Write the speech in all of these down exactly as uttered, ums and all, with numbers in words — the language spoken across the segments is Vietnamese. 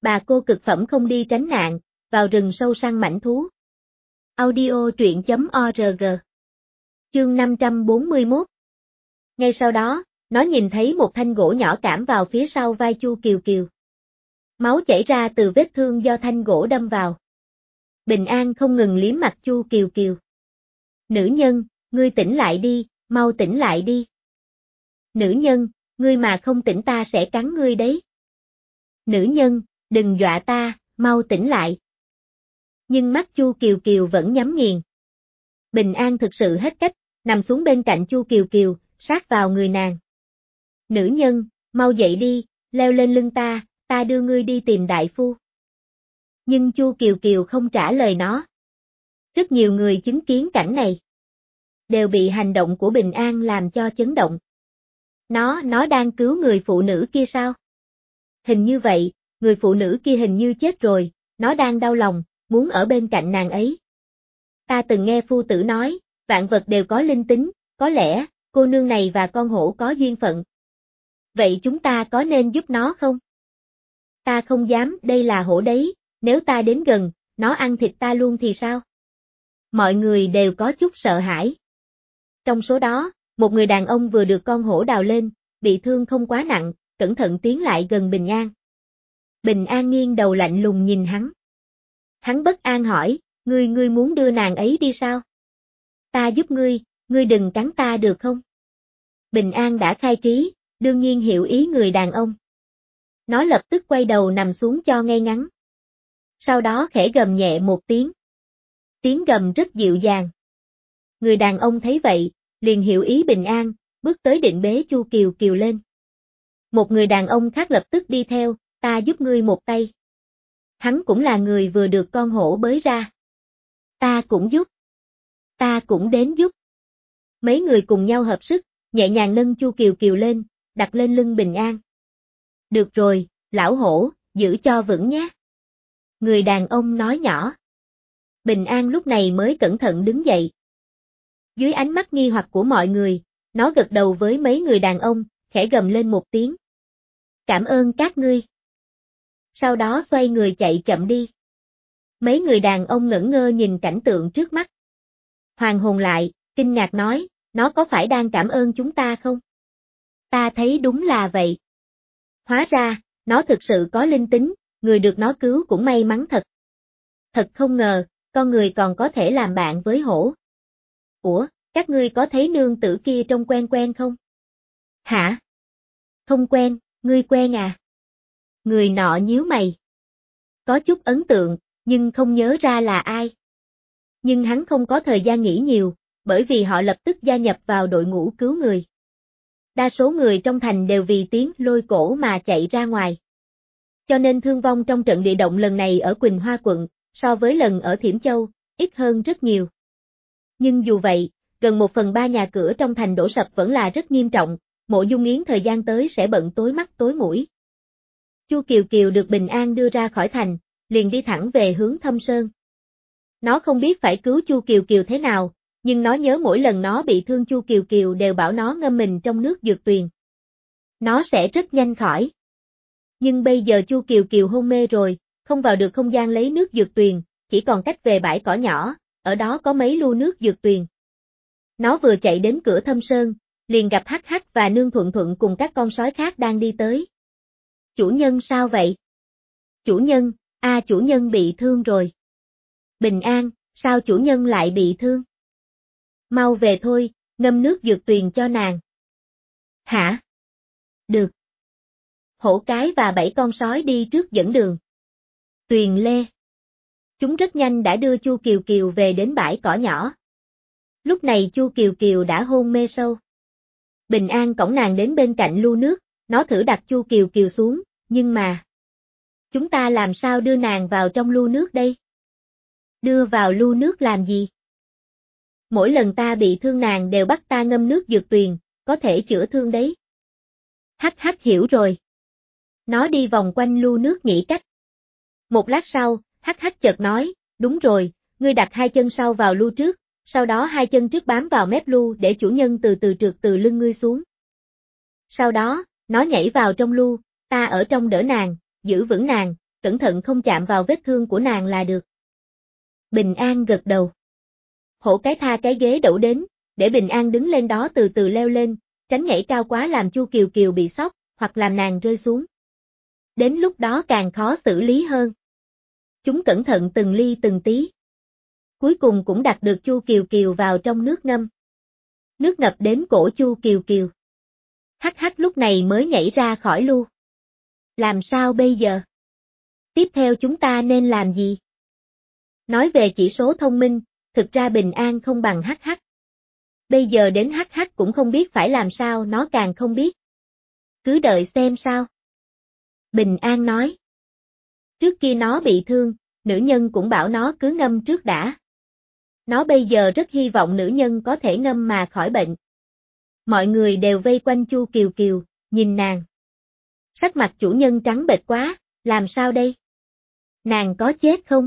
Bà cô cực phẩm không đi tránh nạn, vào rừng sâu săn mãnh thú. Audio truyện chấm org. Chương năm trăm bốn mươi mốt. Ngay sau đó, nó nhìn thấy một thanh gỗ nhỏ cảm vào phía sau vai Chu Kiều Kiều. Máu chảy ra từ vết thương do thanh gỗ đâm vào. Bình An không ngừng liếm mặt Chu Kiều Kiều. Nữ nhân, ngươi tỉnh lại đi, mau tỉnh lại đi. Nữ nhân, ngươi mà không tỉnh ta sẽ cắn ngươi đấy. Nữ nhân, đừng dọa ta, mau tỉnh lại. Nhưng mắt Chu Kiều Kiều vẫn nhắm nghiền. Bình An thực sự hết cách, nằm xuống bên cạnh Chu Kiều Kiều, sát vào người nàng. Nữ nhân, mau dậy đi, leo lên lưng ta, ta đưa ngươi đi tìm đại phu. Nhưng Chu Kiều Kiều không trả lời nó. Rất nhiều người chứng kiến cảnh này đều bị hành động của Bình An làm cho chấn động. Nó, nó đang cứu người phụ nữ kia sao? Hình như vậy, người phụ nữ kia hình như chết rồi, nó đang đau lòng, muốn ở bên cạnh nàng ấy. Ta từng nghe phu tử nói, vạn vật đều có linh tính, có lẽ, cô nương này và con hổ có duyên phận. Vậy chúng ta có nên giúp nó không? Ta không dám, đây là hổ đấy, nếu ta đến gần, nó ăn thịt ta luôn thì sao? Mọi người đều có chút sợ hãi. Trong số đó, một người đàn ông vừa được con hổ đào lên, bị thương không quá nặng, cẩn thận tiến lại gần Bình An. Bình An nghiêng đầu lạnh lùng nhìn hắn. Hắn bất an hỏi, ngươi ngươi muốn đưa nàng ấy đi sao? Ta giúp ngươi, ngươi đừng cắn ta được không? Bình An đã khai trí, đương nhiên hiểu ý người đàn ông. Nó lập tức quay đầu nằm xuống cho ngay ngắn. Sau đó khẽ gầm nhẹ một tiếng. Tiếng gầm rất dịu dàng. Người đàn ông thấy vậy, liền hiểu ý Bình An, bước tới định bế Chu Kiều Kiều lên. Một người đàn ông khác lập tức đi theo, ta giúp ngươi một tay. Hắn cũng là người vừa được con hổ bới ra. Ta cũng giúp. Ta cũng đến giúp. Mấy người cùng nhau hợp sức, nhẹ nhàng nâng Chu Kiều Kiều lên, đặt lên lưng Bình An. Được rồi, lão hổ, giữ cho vững nhé. Người đàn ông nói nhỏ. Bình An lúc này mới cẩn thận đứng dậy. Dưới ánh mắt nghi hoặc của mọi người, nó gật đầu với mấy người đàn ông, khẽ gầm lên một tiếng. Cảm ơn các ngươi. Sau đó xoay người chạy chậm đi. Mấy người đàn ông ngẩn ngơ nhìn cảnh tượng trước mắt. Hoàn hồn lại, kinh ngạc nói, nó có phải đang cảm ơn chúng ta không? Ta thấy đúng là vậy. Hóa ra, nó thực sự có linh tính, người được nó cứu cũng may mắn thật. Thật không ngờ, con người còn có thể làm bạn với hổ. Ủa, các ngươi có thấy nương tử kia trông quen quen không? Hả? Không quen, ngươi quen à? Người nọ nhíu mày. Có chút ấn tượng, nhưng không nhớ ra là ai. Nhưng hắn không có thời gian nghĩ nhiều, bởi vì họ lập tức gia nhập vào đội ngũ cứu người. Đa số người trong thành đều vì tiếng lôi cổ mà chạy ra ngoài. Cho nên thương vong trong trận địa động lần này ở Quỳnh Hoa quận, so với lần ở Thiểm Châu, ít hơn rất nhiều. Nhưng dù vậy, gần một phần ba nhà cửa trong thành đổ sập vẫn là rất nghiêm trọng, Mộ Dung Yến thời gian tới sẽ bận tối mắt tối mũi. Chu Kiều Kiều được Bình An đưa ra khỏi thành, liền đi thẳng về hướng Thâm Sơn. Nó không biết phải cứu Chu Kiều Kiều thế nào, nhưng nó nhớ mỗi lần nó bị thương Chu Kiều Kiều đều bảo nó ngâm mình trong nước dược tuyền. Nó sẽ rất nhanh khỏi. Nhưng bây giờ Chu Kiều Kiều hôn mê rồi, không vào được không gian lấy nước dược tuyền, chỉ còn cách về bãi cỏ nhỏ, ở đó có mấy lu nước dược tuyền. Nó vừa chạy đến cửa Thâm Sơn, liền gặp Hắc Hắc và Nương Thuận Thuận cùng các con sói khác đang đi tới. Chủ nhân sao vậy? Chủ nhân, a chủ nhân bị thương rồi. Bình An, sao chủ nhân lại bị thương? Mau về thôi, ngâm nước dược tuyền cho nàng. Hả? Được. Hổ cái và bảy con sói đi trước dẫn đường. Tuyền lê. Chúng rất nhanh đã đưa Chu Kiều Kiều về đến bãi cỏ nhỏ. Lúc này Chu Kiều Kiều đã hôn mê sâu. Bình An cõng nàng đến bên cạnh lu nước, nó thử đặt Chu Kiều Kiều xuống, nhưng mà... Chúng ta làm sao đưa nàng vào trong lu nước đây? Đưa vào lu nước làm gì? Mỗi lần ta bị thương nàng đều bắt ta ngâm nước dược tuyền, có thể chữa thương đấy. Hắc Hắc hiểu rồi. Nó đi vòng quanh lu nước nghĩ cách. Một lát sau, Hắc Hắc chợt nói, đúng rồi, ngươi đặt hai chân sau vào lu trước, sau đó hai chân trước bám vào mép lu để chủ nhân từ từ trượt từ lưng ngươi xuống. Sau đó, nó nhảy vào trong lu, ta ở trong đỡ nàng, giữ vững nàng, cẩn thận không chạm vào vết thương của nàng là được. Bình An gật đầu. Hổ cái tha cái ghế đẩu đến, để Bình An đứng lên đó từ từ leo lên, tránh nhảy cao quá làm Chu Kiều Kiều bị sốc, hoặc làm nàng rơi xuống. Đến lúc đó càng khó xử lý hơn. Chúng cẩn thận từng ly từng tí. Cuối cùng cũng đặt được Chu Kiều Kiều vào trong nước ngâm. Nước ngập đến cổ Chu Kiều Kiều. Hắc Hắc lúc này mới nhảy ra khỏi lu. Làm sao bây giờ? Tiếp theo chúng ta nên làm gì? Nói về chỉ số thông minh, thực ra Bình An không bằng Hắc Hắc. Bây giờ đến Hắc Hắc cũng không biết phải làm sao, nó càng không biết. Cứ đợi xem sao. Bình An nói. Trước kia nó bị thương, nữ nhân cũng bảo nó cứ ngâm trước đã. Nó bây giờ rất hy vọng nữ nhân có thể ngâm mà khỏi bệnh. Mọi người đều vây quanh Chu Kiều Kiều, nhìn nàng. Sắc mặt chủ nhân trắng bệch quá, làm sao đây? Nàng có chết không?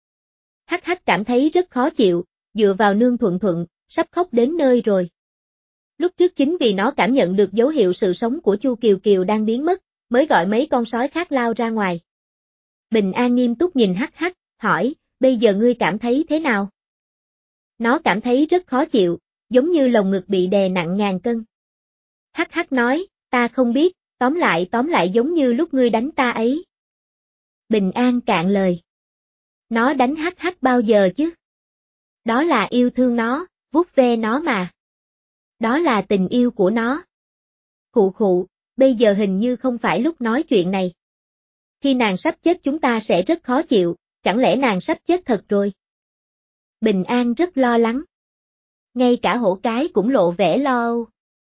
Hắc Hắc cảm thấy rất khó chịu, dựa vào nương Thuận Thuận, sắp khóc đến nơi rồi. Lúc trước chính vì nó cảm nhận được dấu hiệu sự sống của Chu Kiều Kiều đang biến mất, mới gọi mấy con sói khác lao ra ngoài. Bình An nghiêm túc nhìn Hắc Hắc, hỏi, bây giờ ngươi cảm thấy thế nào? Nó cảm thấy rất khó chịu, giống như lồng ngực bị đè nặng ngàn cân. Hắc Hắc nói, ta không biết, tóm lại tóm lại giống như lúc ngươi đánh ta ấy. Bình An cạn lời. Nó đánh Hắc Hắc bao giờ chứ? Đó là yêu thương nó, vuốt ve nó mà. Đó là tình yêu của nó. Khụ khụ, bây giờ hình như không phải lúc nói chuyện này. Khi nàng sắp chết chúng ta sẽ rất khó chịu, chẳng lẽ nàng sắp chết thật rồi? Bình An rất lo lắng. Ngay cả hổ cái cũng lộ vẻ lo âu.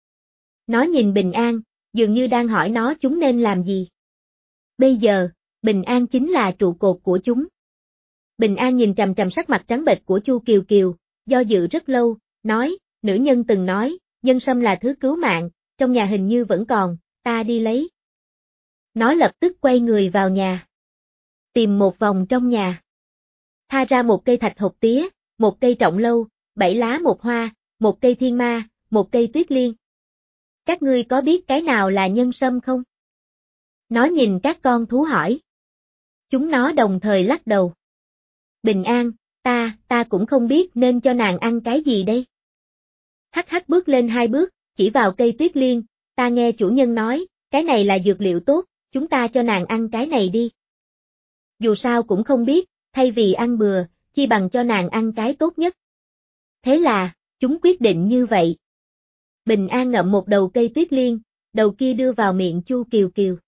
Nó nhìn Bình An, dường như đang hỏi nó chúng nên làm gì. Bây giờ, Bình An chính là trụ cột của chúng. Bình An nhìn chằm chằm sắc mặt trắng bệch của Chu Kiều Kiều, do dự rất lâu, nói, nữ nhân từng nói, nhân sâm là thứ cứu mạng, trong nhà hình như vẫn còn, ta đi lấy. Nó lập tức quay người vào nhà. Tìm một vòng trong nhà. Tha ra một cây thạch hộc tía, một cây trọng lâu, bảy lá một hoa, một cây thiên ma, một cây tuyết liên. Các ngươi có biết cái nào là nhân sâm không? Nó nhìn các con thú hỏi. Chúng nó đồng thời lắc đầu. Bình An, ta, ta cũng không biết nên cho nàng ăn cái gì đây. Hắc Hắc bước lên hai bước, chỉ vào cây tuyết liên, ta nghe chủ nhân nói, cái này là dược liệu tốt, chúng ta cho nàng ăn cái này đi. Dù sao cũng không biết, thay vì ăn bừa, chi bằng cho nàng ăn cái tốt nhất. Thế là, chúng quyết định như vậy. Bình An ngậm một đầu cây tuyết liên, đầu kia đưa vào miệng Chu Kiều Kiều.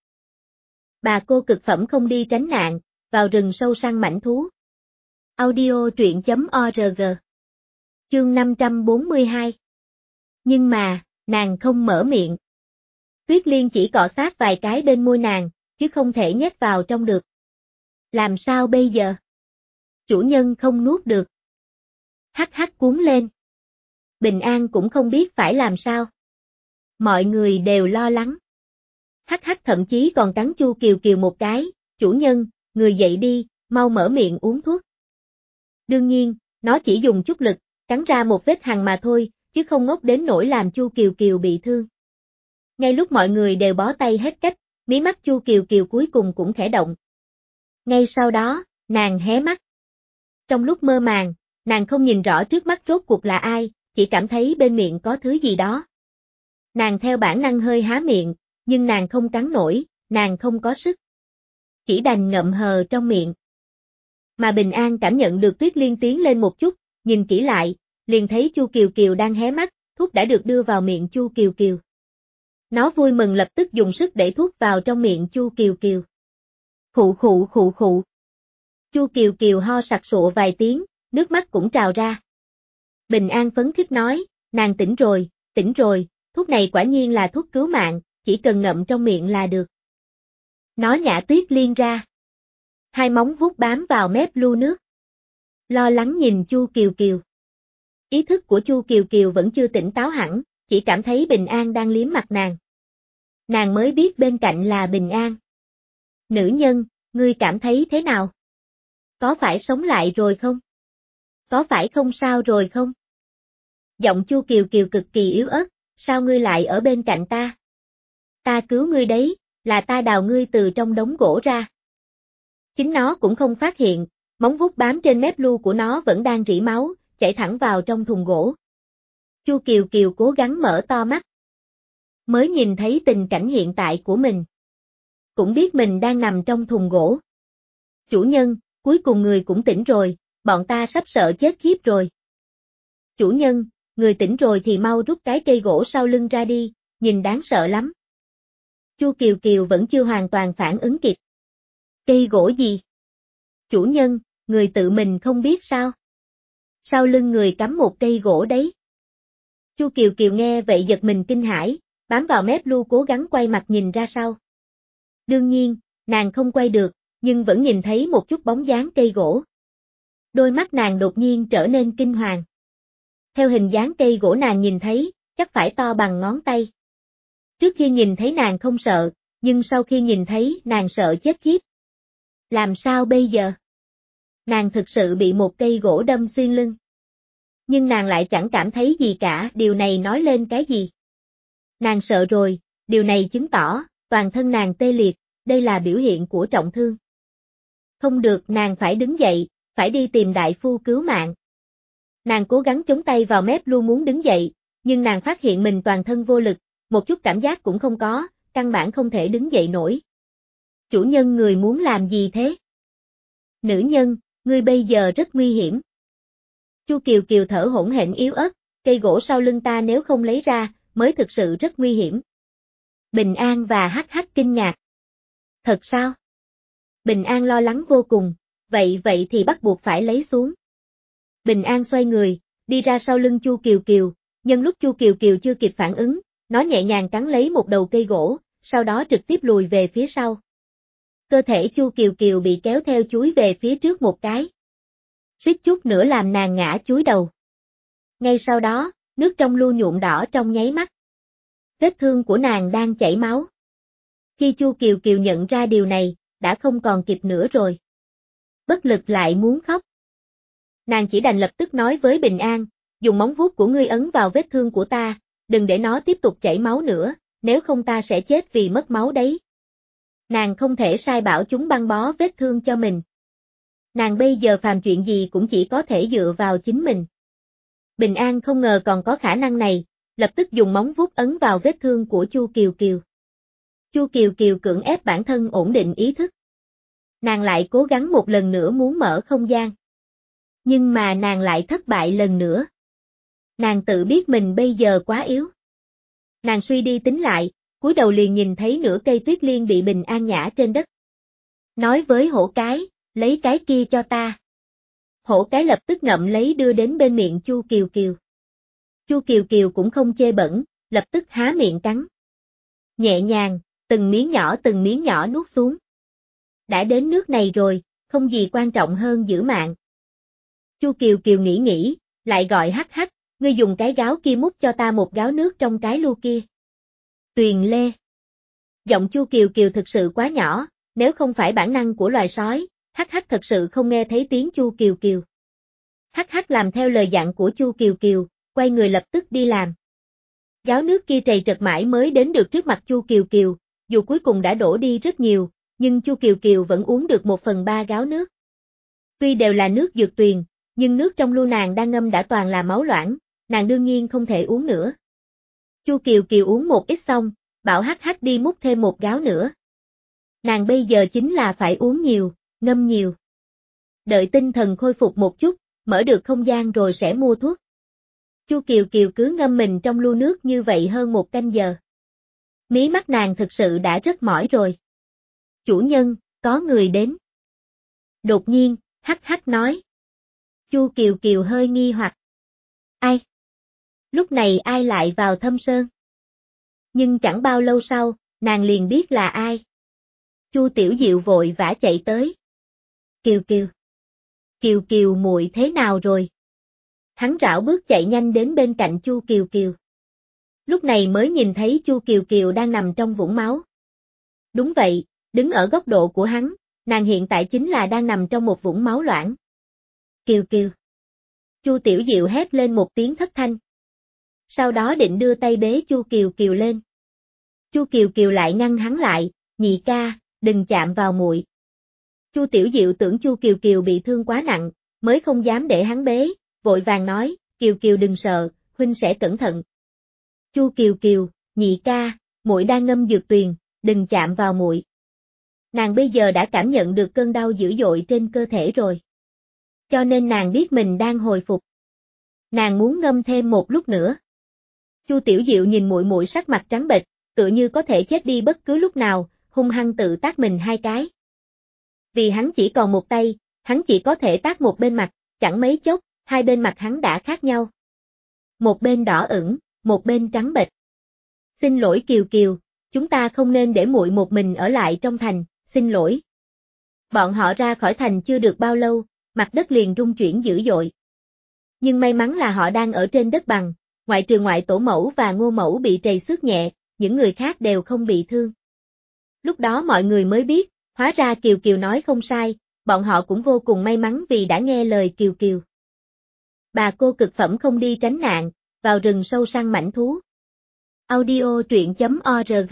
Bà cô cực phẩm không đi tránh nạn, vào rừng sâu săn mãnh thú. Audio truyện chấm org. Chương năm trăm bốn mươi hai. Nhưng mà, nàng không mở miệng. Tuyết liên chỉ cọ sát vài cái bên môi nàng, chứ không thể nhét vào trong được. Làm sao bây giờ? Chủ nhân không nuốt được. Hắc Hắc cuốn lên. Bình An cũng không biết phải làm sao. Mọi người đều lo lắng. Hắc Hắc thậm chí còn cắn Chu Kiều Kiều một cái, chủ nhân, người dậy đi, mau mở miệng uống thuốc. Đương nhiên, nó chỉ dùng chút lực, cắn ra một vết hằn mà thôi, chứ không ngốc đến nỗi làm Chu Kiều Kiều bị thương. Ngay lúc mọi người đều bó tay hết cách, mí mắt Chu Kiều Kiều cuối cùng cũng khẽ động. Ngay sau đó, nàng hé mắt. Trong lúc mơ màng, nàng không nhìn rõ trước mắt rốt cuộc là ai, chỉ cảm thấy bên miệng có thứ gì đó. Nàng theo bản năng hơi há miệng, nhưng nàng không cắn nổi, nàng không có sức. Chỉ đành ngậm hờ trong miệng. Mà Bình An cảm nhận được Tuyết Liên tiến lên một chút, nhìn kỹ lại, liền thấy Chu Kiều Kiều đang hé mắt, thuốc đã được đưa vào miệng Chu Kiều Kiều. Nó vui mừng lập tức dùng sức đẩy thuốc vào trong miệng Chu Kiều Kiều. Khụ khụ khụ khụ. Chu Kiều Kiều ho sặc sụa vài tiếng, nước mắt cũng trào ra. Bình An phấn khích nói, nàng tỉnh rồi, tỉnh rồi, thuốc này quả nhiên là thuốc cứu mạng, chỉ cần ngậm trong miệng là được. Nó nhả Tuyết Liên ra. Hai móng vuốt bám vào mép lu nước. Lo lắng nhìn Chu Kiều Kiều. Ý thức của Chu Kiều Kiều vẫn chưa tỉnh táo hẳn, chỉ cảm thấy Bình An đang liếm mặt nàng. Nàng mới biết bên cạnh là Bình An. Nữ nhân, ngươi cảm thấy thế nào? Có phải sống lại rồi không? Có phải không sao rồi không? Giọng Chu Kiều Kiều cực kỳ yếu ớt, sao ngươi lại ở bên cạnh ta? Ta cứu ngươi đấy, là ta đào ngươi từ trong đống gỗ ra. Chính nó cũng không phát hiện, móng vuốt bám trên mép lu của nó vẫn đang rỉ máu, chảy thẳng vào trong thùng gỗ. Chu Kiều Kiều cố gắng mở to mắt. Mới nhìn thấy tình cảnh hiện tại của mình. Cũng biết mình đang nằm trong thùng gỗ. Chủ nhân, cuối cùng người cũng tỉnh rồi, bọn ta sắp sợ chết khiếp rồi. Chủ nhân, người tỉnh rồi thì mau rút cái cây gỗ sau lưng ra đi, nhìn đáng sợ lắm. Chu Kiều Kiều vẫn chưa hoàn toàn phản ứng kịp. Cây gỗ gì? Chủ nhân, người tự mình không biết sao? Sau lưng người cắm một cây gỗ đấy. Chu Kiều Kiều nghe vậy giật mình kinh hãi, bám vào mép lu cố gắng quay mặt nhìn ra sau. Đương nhiên, nàng không quay được, nhưng vẫn nhìn thấy một chút bóng dáng cây gỗ. Đôi mắt nàng đột nhiên trở nên kinh hoàng. Theo hình dáng cây gỗ nàng nhìn thấy, chắc phải to bằng ngón tay. Trước khi nhìn thấy nàng không sợ, nhưng sau khi nhìn thấy nàng sợ chết khiếp. Làm sao bây giờ? Nàng thực sự bị một cây gỗ đâm xuyên lưng. Nhưng nàng lại chẳng cảm thấy gì cả, điều này nói lên cái gì? Nàng sợ rồi, điều này chứng tỏ, toàn thân nàng tê liệt, đây là biểu hiện của trọng thương. Không được, nàng phải đứng dậy, phải đi tìm đại phu cứu mạng. Nàng cố gắng chống tay vào mép lu muốn đứng dậy, nhưng nàng phát hiện mình toàn thân vô lực, một chút cảm giác cũng không có, căn bản không thể đứng dậy nổi. Chủ nhân người muốn làm gì thế? Nữ nhân, ngươi bây giờ rất nguy hiểm. Chu Kiều Kiều thở hổn hển yếu ớt, cây gỗ sau lưng ta nếu không lấy ra, mới thực sự rất nguy hiểm. Bình An và hắc hắc kinh ngạc. Thật sao? Bình An lo lắng vô cùng, vậy vậy thì bắt buộc phải lấy xuống. Bình An xoay người, đi ra sau lưng Chu Kiều Kiều, nhân lúc Chu Kiều Kiều chưa kịp phản ứng, nó nhẹ nhàng cắn lấy một đầu cây gỗ, sau đó trực tiếp lùi về phía sau. Cơ thể Chu Kiều Kiều bị kéo theo chúi về phía trước một cái. Suýt chút nữa làm nàng ngã chúi đầu. Ngay sau đó, nước trong lu nhuộm đỏ trong nháy mắt. Vết thương của nàng đang chảy máu. Khi Chu Kiều Kiều nhận ra điều này, đã không còn kịp nữa rồi. Bất lực lại muốn khóc. Nàng chỉ đành lập tức nói với Bình An, dùng móng vuốt của ngươi ấn vào vết thương của ta, đừng để nó tiếp tục chảy máu nữa, nếu không ta sẽ chết vì mất máu đấy. Nàng không thể sai bảo chúng băng bó vết thương cho mình. Nàng bây giờ phàm chuyện gì cũng chỉ có thể dựa vào chính mình. Bình An không ngờ còn có khả năng này, lập tức dùng móng vuốt ấn vào vết thương của Chu Kiều Kiều. Chu Kiều Kiều cưỡng ép bản thân ổn định ý thức. Nàng lại cố gắng một lần nữa muốn mở không gian. Nhưng mà nàng lại thất bại lần nữa. Nàng tự biết mình bây giờ quá yếu. Nàng suy đi tính lại, cúi đầu liền nhìn thấy nửa cây tuyết liên bị Bình An nhả trên đất. Nói với hổ cái, lấy cái kia cho ta. Hổ cái lập tức ngậm lấy đưa đến bên miệng Chu Kiều Kiều. Chu Kiều Kiều cũng không chê bẩn, lập tức há miệng cắn. Nhẹ nhàng, từng miếng nhỏ từng miếng nhỏ nuốt xuống. Đã đến nước này rồi, không gì quan trọng hơn giữ mạng. Chu Kiều Kiều nghĩ nghĩ, lại gọi hắc hắc, ngươi dùng cái gáo kia múc cho ta một gáo nước trong cái lu kia. Tuyền Lê. Giọng Chu Kiều Kiều thực sự quá nhỏ, nếu không phải bản năng của loài sói, hắc hắc thật sự không nghe thấy tiếng Chu Kiều Kiều. Hắc hắc làm theo lời dặn của Chu Kiều Kiều, quay người lập tức đi làm. Gáo nước kia trầy trật mãi mới đến được trước mặt Chu Kiều Kiều, dù cuối cùng đã đổ đi rất nhiều, nhưng Chu Kiều Kiều vẫn uống được một phần ba gáo nước. Tuy đều là nước dược tuyền, nhưng nước trong lu nàng đang ngâm đã toàn là máu loãng, nàng đương nhiên không thể uống nữa. Chu Kiều Kiều uống một ít xong, bảo hắc hắc đi múc thêm một gáo nữa. Nàng bây giờ chính là phải uống nhiều, ngâm nhiều. Đợi tinh thần khôi phục một chút, mở được không gian rồi sẽ mua thuốc. Chu Kiều Kiều cứ ngâm mình trong lu nước như vậy hơn một canh giờ. Mí mắt nàng thực sự đã rất mỏi rồi. Chủ nhân, có người đến. Đột nhiên, hắc hắc nói. Chu Kiều Kiều hơi nghi hoặc. Ai? Lúc này ai lại vào Thâm Sơn? Nhưng chẳng bao lâu sau, nàng liền biết là ai. Chu Tiểu Diệu vội vã chạy tới. Kiều Kiều. Kiều Kiều muội thế nào rồi? Hắn rảo bước chạy nhanh đến bên cạnh Chu Kiều Kiều. Lúc này mới nhìn thấy Chu Kiều Kiều đang nằm trong vũng máu. Đúng vậy, đứng ở góc độ của hắn, nàng hiện tại chính là đang nằm trong một vũng máu loãng. Kiều Kiều. Chu Tiểu Diệu hét lên một tiếng thất thanh. Sau đó định đưa tay bế Chu Kiều Kiều lên. Chu Kiều Kiều lại ngăn hắn lại, nhị ca, đừng chạm vào muội. Chu Tiểu Diệu tưởng Chu Kiều Kiều bị thương quá nặng, mới không dám để hắn bế, vội vàng nói, Kiều Kiều đừng sợ, huynh sẽ cẩn thận. Chu Kiều Kiều, nhị ca, muội đang ngâm dược tuyền, đừng chạm vào muội. Nàng bây giờ đã cảm nhận được cơn đau dữ dội trên cơ thể rồi. Cho nên nàng biết mình đang hồi phục. Nàng muốn ngâm thêm một lúc nữa. Chu Tiểu Diệu nhìn muội muội sắc mặt trắng bệch, tựa như có thể chết đi bất cứ lúc nào, hung hăng tự tát mình hai cái. Vì hắn chỉ còn một tay, hắn chỉ có thể tát một bên mặt, chẳng mấy chốc, hai bên mặt hắn đã khác nhau. Một bên đỏ ửng, một bên trắng bệch. Xin lỗi Kiều Kiều, chúng ta không nên để muội một mình ở lại trong thành, xin lỗi. Bọn họ ra khỏi thành chưa được bao lâu, mặt đất liền rung chuyển dữ dội. Nhưng may mắn là họ đang ở trên đất bằng, ngoại trừ ngoại tổ mẫu và ngô mẫu bị trầy xước nhẹ, những người khác đều không bị thương. Lúc đó mọi người mới biết, hóa ra Kiều Kiều nói không sai, bọn họ cũng vô cùng may mắn vì đã nghe lời Kiều Kiều. Bà cô cực phẩm không đi tránh nạn, vào rừng sâu săn mãnh thú. Audio truyện chấm org.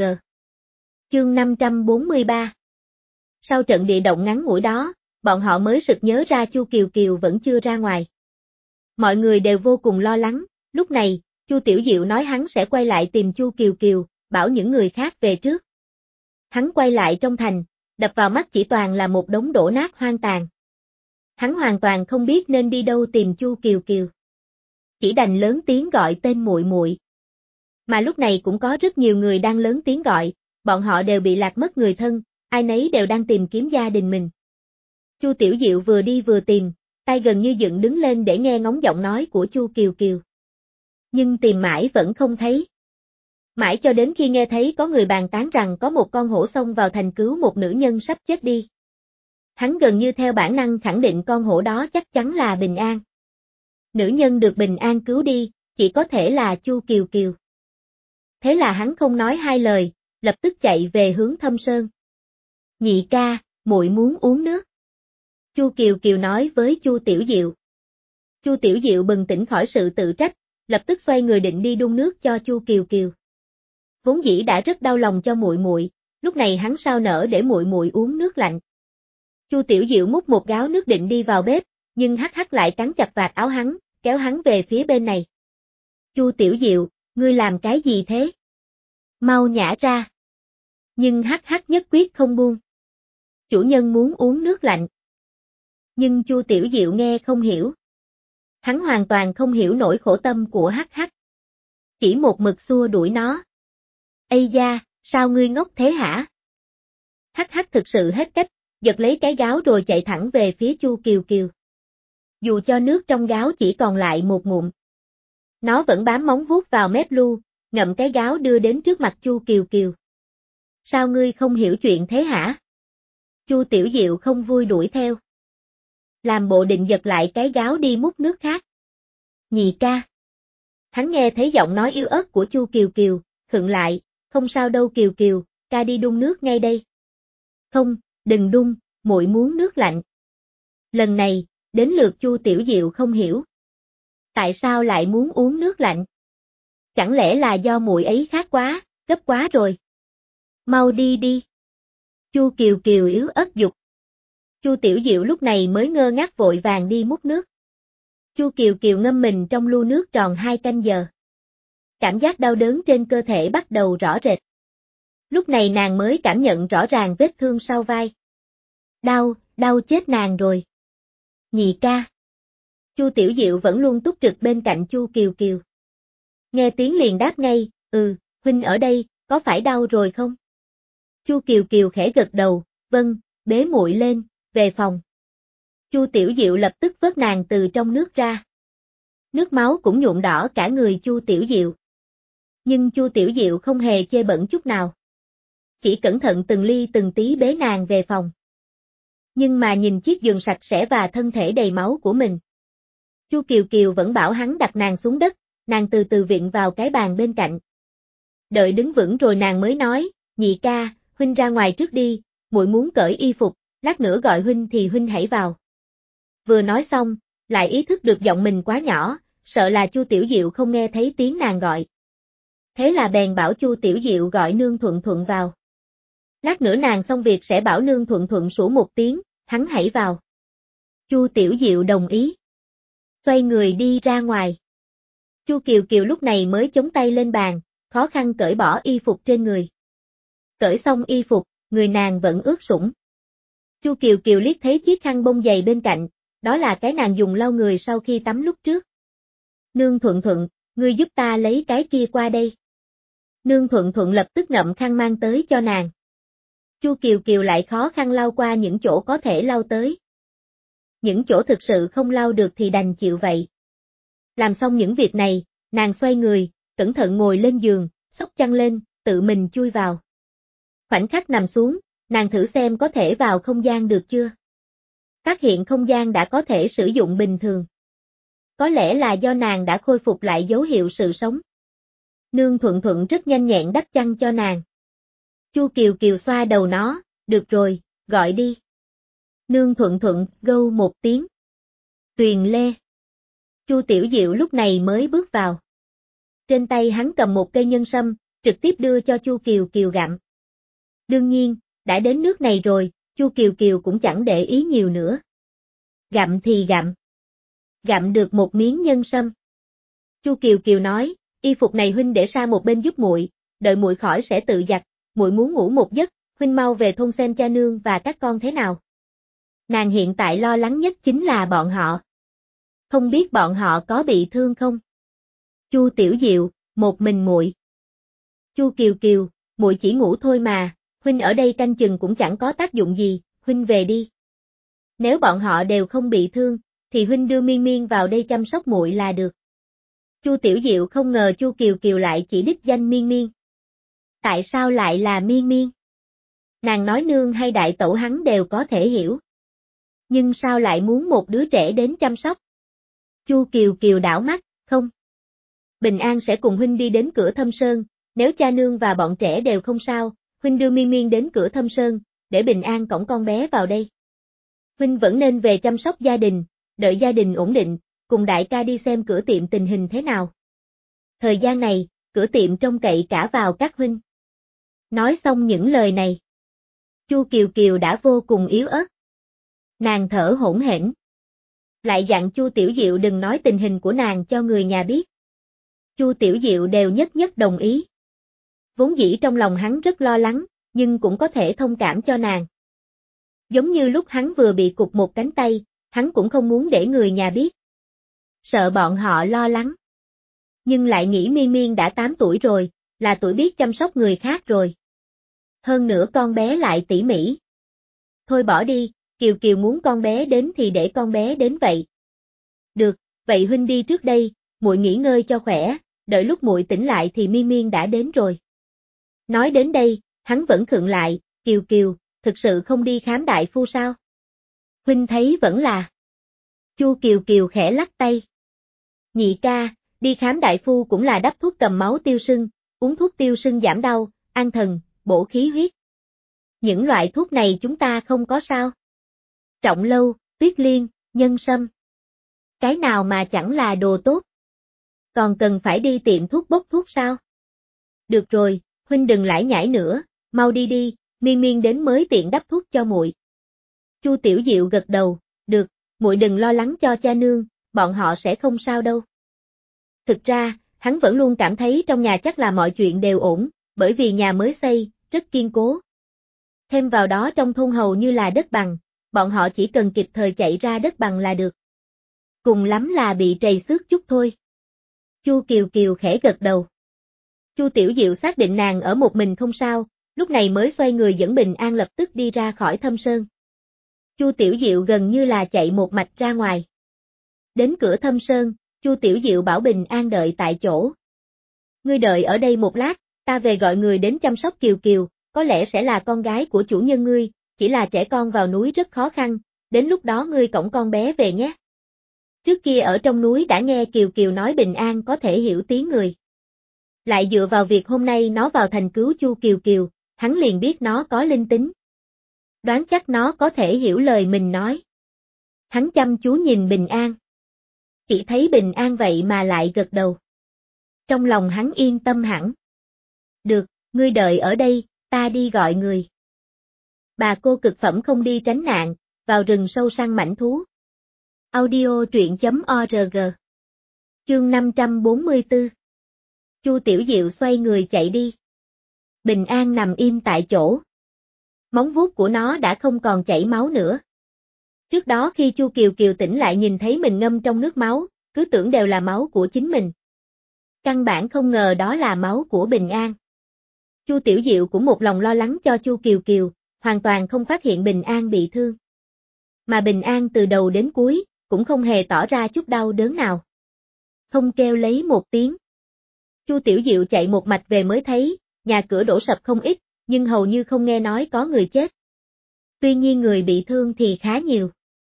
Chương năm trăm bốn mươi ba. Sau trận địa động ngắn ngủi đó, bọn họ mới sực nhớ ra Chu Kiều Kiều vẫn chưa ra ngoài. Mọi người đều vô cùng lo lắng, lúc này, Chu Tiểu Diệu nói hắn sẽ quay lại tìm Chu Kiều Kiều, bảo những người khác về trước. Hắn quay lại trong thành, đập vào mắt chỉ toàn là một đống đổ nát hoang tàn. Hắn hoàn toàn không biết nên đi đâu tìm Chu Kiều Kiều. Chỉ đành lớn tiếng gọi tên muội muội. Mà lúc này cũng có rất nhiều người đang lớn tiếng gọi, bọn họ đều bị lạc mất người thân, ai nấy đều đang tìm kiếm gia đình mình. Chu Tiểu Diệu vừa đi vừa tìm, tay gần như dựng đứng lên để nghe ngóng giọng nói của Chu Kiều Kiều. Nhưng tìm mãi vẫn không thấy. Mãi cho đến khi nghe thấy có người bàn tán rằng có một con hổ xông vào thành cứu một nữ nhân sắp chết đi. Hắn gần như theo bản năng khẳng định con hổ đó chắc chắn là Bình An. Nữ nhân được Bình An cứu đi, chỉ có thể là Chu Kiều Kiều. Thế là hắn không nói hai lời, lập tức chạy về hướng Thâm Sơn. Nhị ca, muội muốn uống nước. Chu Kiều Kiều nói với Chu Tiểu Diệu. Chu Tiểu Diệu bừng tỉnh khỏi sự tự trách, lập tức xoay người định đi đun nước cho Chu Kiều Kiều. Vốn dĩ đã rất đau lòng cho muội muội, lúc này hắn sao nỡ để muội muội uống nước lạnh. Chu Tiểu Diệu múc một gáo nước định đi vào bếp, nhưng hắc hắc lại cắn chặt vạt áo hắn, kéo hắn về phía bên này. Chu Tiểu Diệu, ngươi làm cái gì thế? Mau nhả ra. Nhưng hắc hắc nhất quyết không buông. Chủ nhân muốn uống nước lạnh. Nhưng Chu Tiểu Diệu nghe không hiểu. Hắn hoàn toàn không hiểu nỗi khổ tâm của hắc hắc. Chỉ một mực xua đuổi nó. Ây da, sao ngươi ngốc thế hả? Hắc hắc thực sự hết cách, giật lấy cái gáo rồi chạy thẳng về phía Chu Kiều Kiều. Dù cho nước trong gáo chỉ còn lại một ngụm. Nó vẫn bám móng vuốt vào mép lu, ngậm cái gáo đưa đến trước mặt Chu Kiều Kiều. Sao ngươi không hiểu chuyện thế hả? Chu Tiểu Diệu không vui đuổi theo. Làm bộ định giật lại cái gáo đi múc nước khác. Nhị ca. Hắn nghe thấy giọng nói yếu ớt của Chu Kiều Kiều, khựng lại, không sao đâu Kiều Kiều, ca đi đun nước ngay đây. Không, đừng đun, muội muốn nước lạnh. Lần này, đến lượt Chu Tiểu Diệu không hiểu. Tại sao lại muốn uống nước lạnh? Chẳng lẽ là do muội ấy khát quá, gấp quá rồi. Mau đi đi. Chu Kiều Kiều yếu ớt giục. Chu Tiểu Diệu lúc này mới ngơ ngác vội vàng đi múc nước. Chu Kiều Kiều ngâm mình trong lu nước tròn hai canh giờ. Cảm giác đau đớn trên cơ thể bắt đầu rõ rệt. Lúc này nàng mới cảm nhận rõ ràng vết thương sau vai. Đau, đau chết nàng rồi. Nhị ca. Chu Tiểu Diệu vẫn luôn túc trực bên cạnh Chu Kiều Kiều. Nghe tiếng liền đáp ngay, ừ, huynh ở đây, có phải đau rồi không? Chu Kiều Kiều khẽ gật đầu, vâng, bế muội lên, về phòng. Chu Tiểu Diệu lập tức vớt nàng từ trong nước ra. Nước máu cũng nhuộm đỏ cả người Chu Tiểu Diệu. Nhưng Chu Tiểu Diệu không hề chê bẩn chút nào. Chỉ cẩn thận từng ly từng tí bế nàng về phòng. Nhưng mà nhìn chiếc giường sạch sẽ và thân thể đầy máu của mình. Chu Kiều Kiều vẫn bảo hắn đặt nàng xuống đất, nàng từ từ viện vào cái bàn bên cạnh. Đợi đứng vững rồi nàng mới nói, nhị ca, huynh ra ngoài trước đi, muội muốn cởi y phục, lát nữa gọi huynh thì huynh hãy vào. Vừa nói xong, lại ý thức được giọng mình quá nhỏ, sợ là Chu Tiểu Diệu không nghe thấy tiếng nàng gọi. Thế là bèn bảo Chu Tiểu Diệu gọi Nương Thuận Thuận vào. Lát nữa nàng xong việc sẽ bảo Nương Thuận Thuận sủa một tiếng, hắn hãy vào. Chu Tiểu Diệu đồng ý. Xoay người đi ra ngoài. Chu Kiều Kiều lúc này mới chống tay lên bàn, khó khăn cởi bỏ y phục trên người. Cởi xong y phục, người nàng vẫn ướt sũng. Chu Kiều Kiều liếc thấy chiếc khăn bông dày bên cạnh, đó là cái nàng dùng lau người sau khi tắm lúc trước. Nương Thuận Thuận, ngươi giúp ta lấy cái kia qua đây. Nương Thuận Thuận lập tức ngậm khăn mang tới cho nàng. Chu Kiều Kiều lại khó khăn lau qua những chỗ có thể lau tới. Những chỗ thực sự không lau được thì đành chịu vậy. Làm xong những việc này, nàng xoay người, cẩn thận ngồi lên giường, xốc chăn lên, tự mình chui vào. Khoảnh khắc nằm xuống, nàng thử xem có thể vào không gian được chưa. Phát hiện không gian đã có thể sử dụng bình thường. Có lẽ là do nàng đã khôi phục lại dấu hiệu sự sống. Nương Thuận Thuận rất nhanh nhẹn đắp chăn cho nàng. Chu Kiều Kiều xoa đầu nó, được rồi, gọi đi. Nương Thuận Thuận gâu một tiếng. Tuyền Lê. Chu Tiểu Diệu lúc này mới bước vào. Trên tay hắn cầm một cây nhân sâm, trực tiếp đưa cho Chu Kiều Kiều gặm. Đương nhiên, đã đến nước này rồi, Chu Kiều Kiều cũng chẳng để ý nhiều nữa. Gặm thì gặm. Gặm được một miếng nhân sâm. Chu Kiều Kiều nói, y phục này huynh để sang một bên giúp muội, đợi muội khỏi sẽ tự giặt, muội muốn ngủ một giấc, huynh mau về thôn xem cha nương và các con thế nào. Nàng hiện tại lo lắng nhất chính là bọn họ. Không biết bọn họ có bị thương không? Chu Tiểu Diệu, một mình muội. Chu Kiều Kiều, muội chỉ ngủ thôi mà, huynh ở đây canh chừng cũng chẳng có tác dụng gì, huynh về đi. Nếu bọn họ đều không bị thương, thì huynh đưa Miên Miên vào đây chăm sóc muội là được. Chu Tiểu Diệu không ngờ Chu Kiều Kiều lại chỉ đích danh Miên Miên. Tại sao lại là Miên Miên? Nàng nói nương hay đại tẩu hắn đều có thể hiểu. Nhưng sao lại muốn một đứa trẻ đến chăm sóc? Chu Kiều Kiều đảo mắt, không. Bình An sẽ cùng huynh đi đến cửa Thâm Sơn, nếu cha nương và bọn trẻ đều không sao, huynh đưa Miên Miên đến cửa Thâm Sơn, để Bình An cõng con bé vào đây. Huynh vẫn nên về chăm sóc gia đình, đợi gia đình ổn định, cùng đại ca đi xem cửa tiệm tình hình thế nào. Thời gian này, cửa tiệm trông cậy cả vào các huynh. Nói xong những lời này, Chu Kiều Kiều đã vô cùng yếu ớt. Nàng thở hổn hển. Lại dặn Chu Tiểu Diệu đừng nói tình hình của nàng cho người nhà biết. Chu Tiểu Diệu đều nhất nhất đồng ý. Vốn dĩ trong lòng hắn rất lo lắng, nhưng cũng có thể thông cảm cho nàng. Giống như lúc hắn vừa bị cụt một cánh tay, hắn cũng không muốn để người nhà biết. Sợ bọn họ lo lắng. Nhưng lại nghĩ Miên Miên đã tám tuổi rồi, là tuổi biết chăm sóc người khác rồi. Hơn nữa con bé lại tỉ mỉ. Thôi bỏ đi, Kiều Kiều muốn con bé đến thì để con bé đến vậy. Được, vậy huynh đi trước đây, muội nghỉ ngơi cho khỏe, đợi lúc muội tỉnh lại thì Miên Miên đã đến rồi. Nói đến đây, hắn vẫn khựng lại, Kiều Kiều, thực sự không đi khám đại phu sao? Huynh thấy vẫn là. Chu Kiều Kiều khẽ lắc tay. Nhị ca, đi khám đại phu cũng là đắp thuốc cầm máu tiêu sưng, uống thuốc tiêu sưng giảm đau, an thần, bổ khí huyết. Những loại thuốc này chúng ta không có sao? Trọng lâu, tuyết liên, nhân sâm. Cái nào mà chẳng là đồ tốt? Còn cần phải đi tiệm thuốc bốc thuốc sao? Được rồi, huynh đừng lải nhải nữa, mau đi đi, Miên Miên đến mới tiện đắp thuốc cho muội. Chu Tiểu Diệu gật đầu, được, muội đừng lo lắng cho cha nương, bọn họ sẽ không sao đâu. Thực ra, hắn vẫn luôn cảm thấy trong nhà chắc là mọi chuyện đều ổn, bởi vì nhà mới xây, rất kiên cố. Thêm vào đó trong thôn hầu như là đất bằng, bọn họ chỉ cần kịp thời chạy ra đất bằng là được. Cùng lắm là bị trầy xước chút thôi. Chu Kiều Kiều khẽ gật đầu. Chu Tiểu Diệu xác định nàng ở một mình không sao, lúc này mới xoay người dẫn Bình An lập tức đi ra khỏi Thâm Sơn. Chu Tiểu Diệu gần như là chạy một mạch ra ngoài. Đến cửa Thâm Sơn, Chu Tiểu Diệu bảo Bình An đợi tại chỗ. Ngươi đợi ở đây một lát, ta về gọi người đến chăm sóc Kiều Kiều, có lẽ sẽ là con gái của chủ nhân ngươi, chỉ là trẻ con vào núi rất khó khăn, đến lúc đó ngươi cõng con bé về nhé. Trước kia ở trong núi đã nghe Kiều Kiều nói Bình An có thể hiểu tiếng người. Lại dựa vào việc hôm nay nó vào thành cứu Chu Kiều Kiều, hắn liền biết nó có linh tính. Đoán chắc nó có thể hiểu lời mình nói. Hắn chăm chú nhìn Bình An. Chỉ thấy Bình An vậy mà lại gật đầu. Trong lòng hắn yên tâm hẳn. Được, ngươi đợi ở đây, ta đi gọi người. Bà cô cực phẩm không đi tránh nạn, vào rừng sâu săn mãnh thú. Audio truyện chấm org. Chương năm trăm bốn mươi tư. Chu Tiểu Diệu xoay người chạy đi. Bình An nằm im tại chỗ. Móng vuốt của nó đã không còn chảy máu nữa. Trước đó khi Chu Kiều Kiều tỉnh lại nhìn thấy mình ngâm trong nước máu, cứ tưởng đều là máu của chính mình. Căn bản không ngờ đó là máu của Bình An. Chu Tiểu Diệu cũng một lòng lo lắng cho Chu Kiều Kiều, hoàn toàn không phát hiện Bình An bị thương. Mà Bình An từ đầu đến cuối, cũng không hề tỏ ra chút đau đớn nào. Không kêu lấy một tiếng. Chu Tiểu Diệu chạy một mạch về mới thấy, nhà cửa đổ sập không ít, nhưng hầu như không nghe nói có người chết. Tuy nhiên người bị thương thì khá nhiều.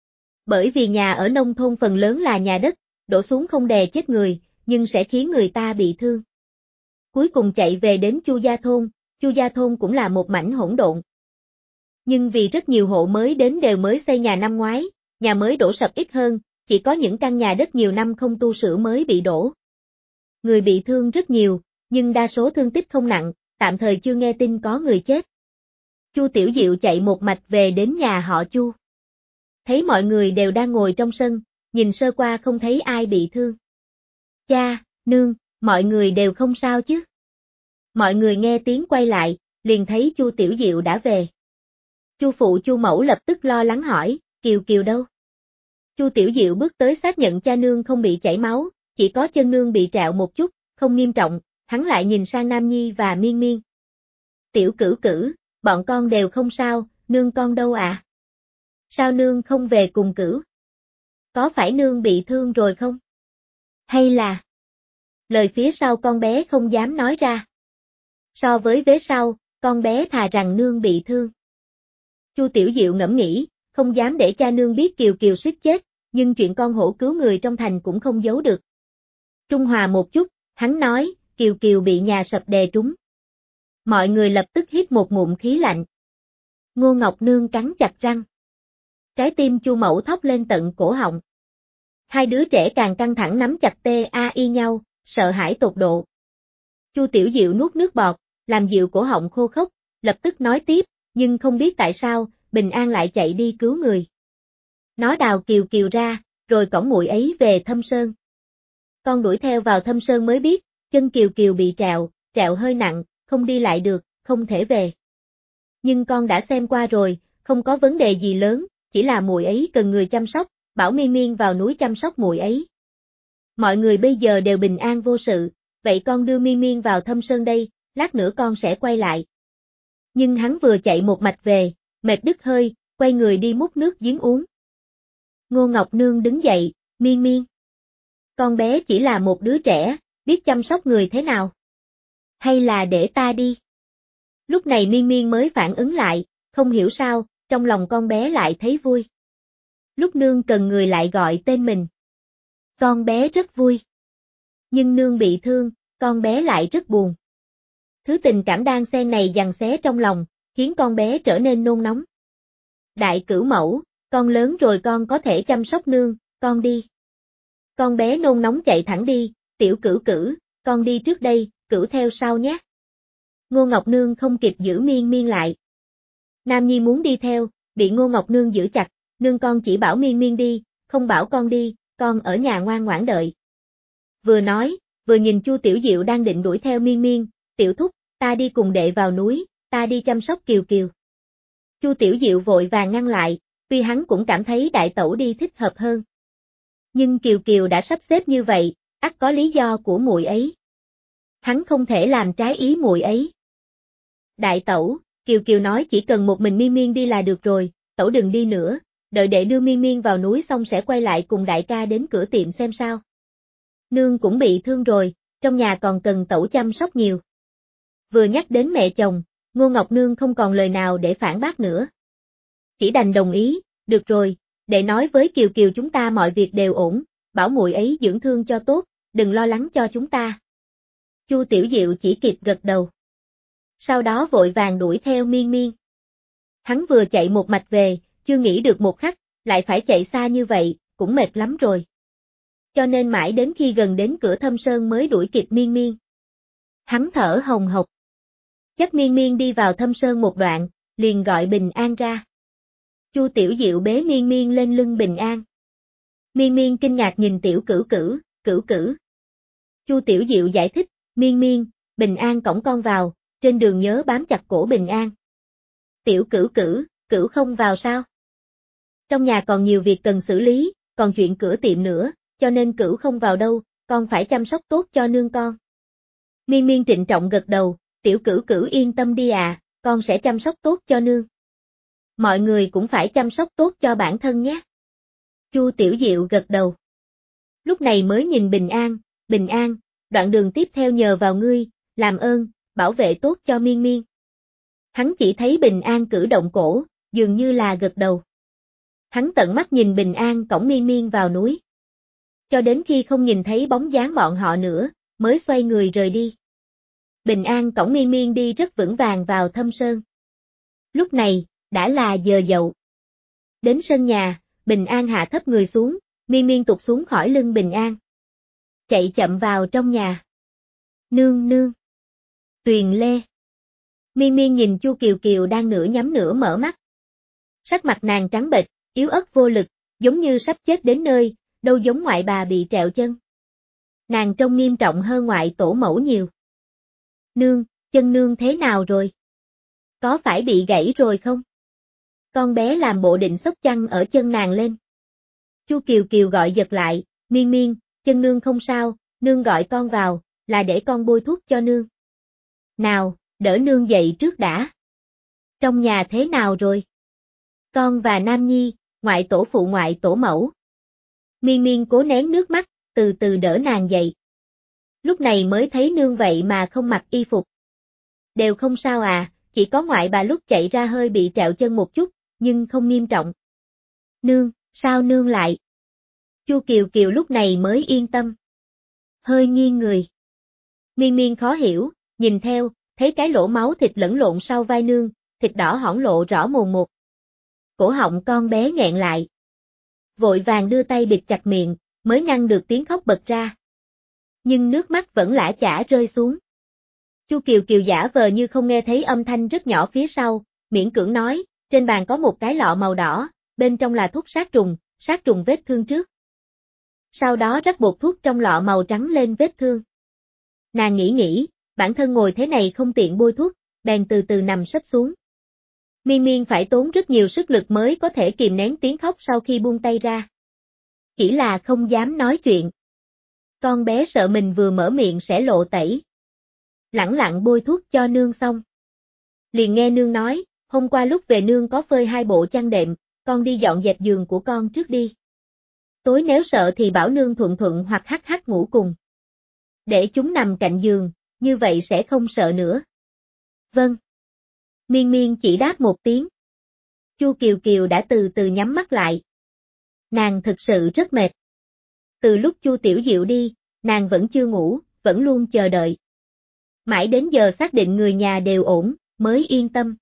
Bởi vì nhà ở nông thôn phần lớn là nhà đất, đổ xuống không đè chết người, nhưng sẽ khiến người ta bị thương. Cuối cùng chạy về đến Chu Gia Thôn, Chu Gia Thôn cũng là một mảnh hỗn độn. Nhưng vì rất nhiều hộ mới đến đều mới xây nhà năm ngoái, nhà mới đổ sập ít hơn, chỉ có những căn nhà đất nhiều năm không tu sửa mới bị đổ. Người bị thương rất nhiều, nhưng đa số thương tích không nặng, tạm thời chưa nghe tin có người chết. Chu Tiểu Diệu chạy một mạch về đến nhà họ Chu. Thấy mọi người đều đang ngồi trong sân, nhìn sơ qua không thấy ai bị thương. Cha, nương, mọi người đều không sao chứ? Mọi người nghe tiếng quay lại, liền thấy Chu Tiểu Diệu đã về. Chu phụ Chu mẫu lập tức lo lắng hỏi, Kiều Kiều đâu? Chu Tiểu Diệu bước tới xác nhận cha nương không bị chảy máu, chỉ có chân nương bị trẹo một chút, không nghiêm trọng, hắn lại nhìn sang Nam Nhi và Miên Miên. Tiểu Cửu Cửu, bọn con đều không sao, nương con đâu à? Sao nương không về cùng Cửu? Có phải nương bị thương rồi không? Hay là... Lời phía sau con bé không dám nói ra. So với vế sau, con bé thà rằng nương bị thương. Chu Tiểu Diệu ngẫm nghĩ, không dám để cha nương biết Kiều Kiều suýt chết, nhưng chuyện con hổ cứu người trong thành cũng không giấu được. Trung hòa một chút, hắn nói, Kiều Kiều bị nhà sập đè trúng. Mọi người lập tức hít một ngụm khí lạnh. Ngô Ngọc Nương cắn chặt răng. Trái tim Chu mẫu thóc lên tận cổ họng. Hai đứa trẻ càng căng thẳng nắm chặt tê a y nhau, sợ hãi tột độ. Chu Tiểu Diệu nuốt nước bọt, làm dịu cổ họng khô khốc, lập tức nói tiếp, nhưng không biết tại sao, Bình An lại chạy đi cứu người. Nó đào Kiều Kiều ra, rồi cõng muội ấy về Thâm Sơn. Con đuổi theo vào Thâm Sơn mới biết, chân Kiều Kiều bị trẹo, trẹo hơi nặng, không đi lại được, không thể về. Nhưng con đã xem qua rồi, không có vấn đề gì lớn, chỉ là muội ấy cần người chăm sóc, bảo Miên Miên vào núi chăm sóc muội ấy. Mọi người bây giờ đều bình an vô sự, vậy con đưa Miên Miên vào Thâm Sơn đây, lát nữa con sẽ quay lại. Nhưng hắn vừa chạy một mạch về, mệt đứt hơi, quay người đi múc nước giếng uống. Ngô Ngọc Nương đứng dậy, Miên Miên. Con bé chỉ là một đứa trẻ, biết chăm sóc người thế nào? Hay là để ta đi? Lúc này Miên Miên mới phản ứng lại, không hiểu sao, trong lòng con bé lại thấy vui. Lúc nương cần người lại gọi tên mình. Con bé rất vui. Nhưng nương bị thương, con bé lại rất buồn. Thứ tình cảm đan xen này giằng xé trong lòng, khiến con bé trở nên nôn nóng. Đại Cửu mẫu, con lớn rồi con có thể chăm sóc nương, con đi. Con bé nôn nóng chạy thẳng đi, Tiểu Cửu Cửu, con đi trước đây, Cửu theo sau nhé. Ngô Ngọc Nương không kịp giữ Miên Miên lại. Nam Nhi muốn đi theo, bị Ngô Ngọc Nương giữ chặt, nương con chỉ bảo Miên Miên đi, không bảo con đi, con ở nhà ngoan ngoãn đợi. Vừa nói, vừa nhìn Chu Tiểu Diệu đang định đuổi theo Miên Miên, Tiểu Thúc, ta đi cùng đệ vào núi, ta đi chăm sóc Kiều Kiều. Chu Tiểu Diệu vội vàng ngăn lại, tuy hắn cũng cảm thấy đại tẩu đi thích hợp hơn. Nhưng Kiều Kiều đã sắp xếp như vậy, ắt có lý do của muội ấy. Hắn không thể làm trái ý muội ấy. Đại tẩu, Kiều Kiều nói chỉ cần một mình Miên Miên đi là được rồi, tẩu đừng đi nữa, đợi đệ đưa Miên Miên vào núi xong sẽ quay lại cùng đại ca đến cửa tiệm xem sao. Nương cũng bị thương rồi, trong nhà còn cần tẩu chăm sóc nhiều. Vừa nhắc đến mẹ chồng, Ngô Ngọc Nương không còn lời nào để phản bác nữa. Chỉ đành đồng ý, được rồi, đệ nói với Kiều Kiều chúng ta mọi việc đều ổn, bảo muội ấy dưỡng thương cho tốt, đừng lo lắng cho chúng ta. Chu Tiểu Diệu chỉ kịp gật đầu. Sau đó vội vàng đuổi theo Miên Miên. Hắn vừa chạy một mạch về, chưa nghĩ được một khắc, lại phải chạy xa như vậy, cũng mệt lắm rồi. Cho nên mãi đến khi gần đến cửa Thâm Sơn mới đuổi kịp Miên Miên. Hắn thở hồng hộc. Chắc Miên Miên đi vào Thâm Sơn một đoạn, liền gọi Bình An ra. Chu Tiểu Diệu bế Miên Miên lên lưng Bình An. Miên Miên kinh ngạc nhìn Tiểu Cửu Cửu, Cửu Cửu. Chu Tiểu Diệu giải thích, Miên Miên, Bình An cõng con vào, trên đường nhớ bám chặt cổ Bình An. Tiểu Cửu Cửu, Cửu không vào sao? Trong nhà còn nhiều việc cần xử lý, còn chuyện cửa tiệm nữa, cho nên Cửu không vào đâu, con phải chăm sóc tốt cho nương con. Miên Miên trịnh trọng gật đầu, Tiểu Cửu Cửu yên tâm đi à, con sẽ chăm sóc tốt cho nương. Mọi người cũng phải chăm sóc tốt cho bản thân nhé. Chu Tiểu Diệu gật đầu. Lúc này mới nhìn Bình An, Bình An, đoạn đường tiếp theo nhờ vào ngươi, làm ơn, bảo vệ tốt cho Miên Miên. Hắn chỉ thấy Bình An cử động cổ, dường như là gật đầu. Hắn tận mắt nhìn Bình An cõng Miên Miên vào núi. Cho đến khi không nhìn thấy bóng dáng bọn họ nữa, mới xoay người rời đi. Bình An cõng Miên Miên đi rất vững vàng vào thâm sơn. Lúc này, đã là giờ dậu. Đến sân nhà, Bình An hạ thấp người xuống, Miên Miên tụt xuống khỏi lưng Bình An. Chạy chậm vào trong nhà. Nương nương. Tuyền Lê. Miên Miên nhìn Chu Kiều Kiều đang nửa nhắm nửa mở mắt. Sắc mặt nàng trắng bệch, yếu ớt vô lực, giống như sắp chết đến nơi, đâu giống ngoại bà bị trẹo chân. Nàng trông nghiêm trọng hơn ngoại tổ mẫu nhiều. Nương, chân nương thế nào rồi? Có phải bị gãy rồi không? Con bé làm bộ định xốc chăn ở chân nàng lên. Chu Kiều Kiều gọi giật lại, Miên Miên, chân nương không sao, nương gọi con vào, là để con bôi thuốc cho nương. Nào, đỡ nương dậy trước đã. Trong nhà thế nào rồi? Con và Nam Nhi, ngoại tổ phụ ngoại tổ mẫu. Miên Miên cố nén nước mắt, từ từ đỡ nàng dậy. Lúc này mới thấy nương vậy mà không mặc y phục. Đều không sao à, chỉ có ngoại bà lúc chạy ra hơi bị trẹo chân một chút, nhưng không nghiêm trọng. Nương, sao nương lại? Chu Kiều Kiều lúc này mới yên tâm. Hơi nghiêng người. Miên Miên khó hiểu, nhìn theo, thấy cái lỗ máu thịt lẫn lộn sau vai nương, thịt đỏ hõn lộ rõ mồn một. Cổ họng con bé nghẹn lại. Vội vàng đưa tay bịt chặt miệng, mới ngăn được tiếng khóc bật ra. Nhưng nước mắt vẫn lã chả rơi xuống. Chu Kiều Kiều giả vờ như không nghe thấy âm thanh rất nhỏ phía sau, miễn cưỡng nói, trên bàn có một cái lọ màu đỏ, bên trong là thuốc sát trùng, sát trùng vết thương trước. Sau đó rắc bột thuốc trong lọ màu trắng lên vết thương. Nàng nghĩ nghĩ, bản thân ngồi thế này không tiện bôi thuốc, bèn từ từ nằm sấp xuống. Miên Miên phải tốn rất nhiều sức lực mới có thể kìm nén tiếng khóc sau khi buông tay ra. Chỉ là không dám nói chuyện. Con bé sợ mình vừa mở miệng sẽ lộ tẩy. Lẳng lặng bôi thuốc cho nương xong. Liền nghe nương nói, hôm qua lúc về nương có phơi hai bộ chăn đệm, con đi dọn dẹp giường của con trước đi. Tối nếu sợ thì bảo nương thuận thuận hoặc hắc hắc ngủ cùng. Để chúng nằm cạnh giường, như vậy sẽ không sợ nữa. Vâng. Miên Miên chỉ đáp một tiếng. Chu Kiều Kiều đã từ từ nhắm mắt lại. Nàng thực sự rất mệt. Từ lúc Chu Tiểu Diệu đi, nàng vẫn chưa ngủ, vẫn luôn chờ đợi. Mãi đến giờ xác định người nhà đều ổn, mới yên tâm.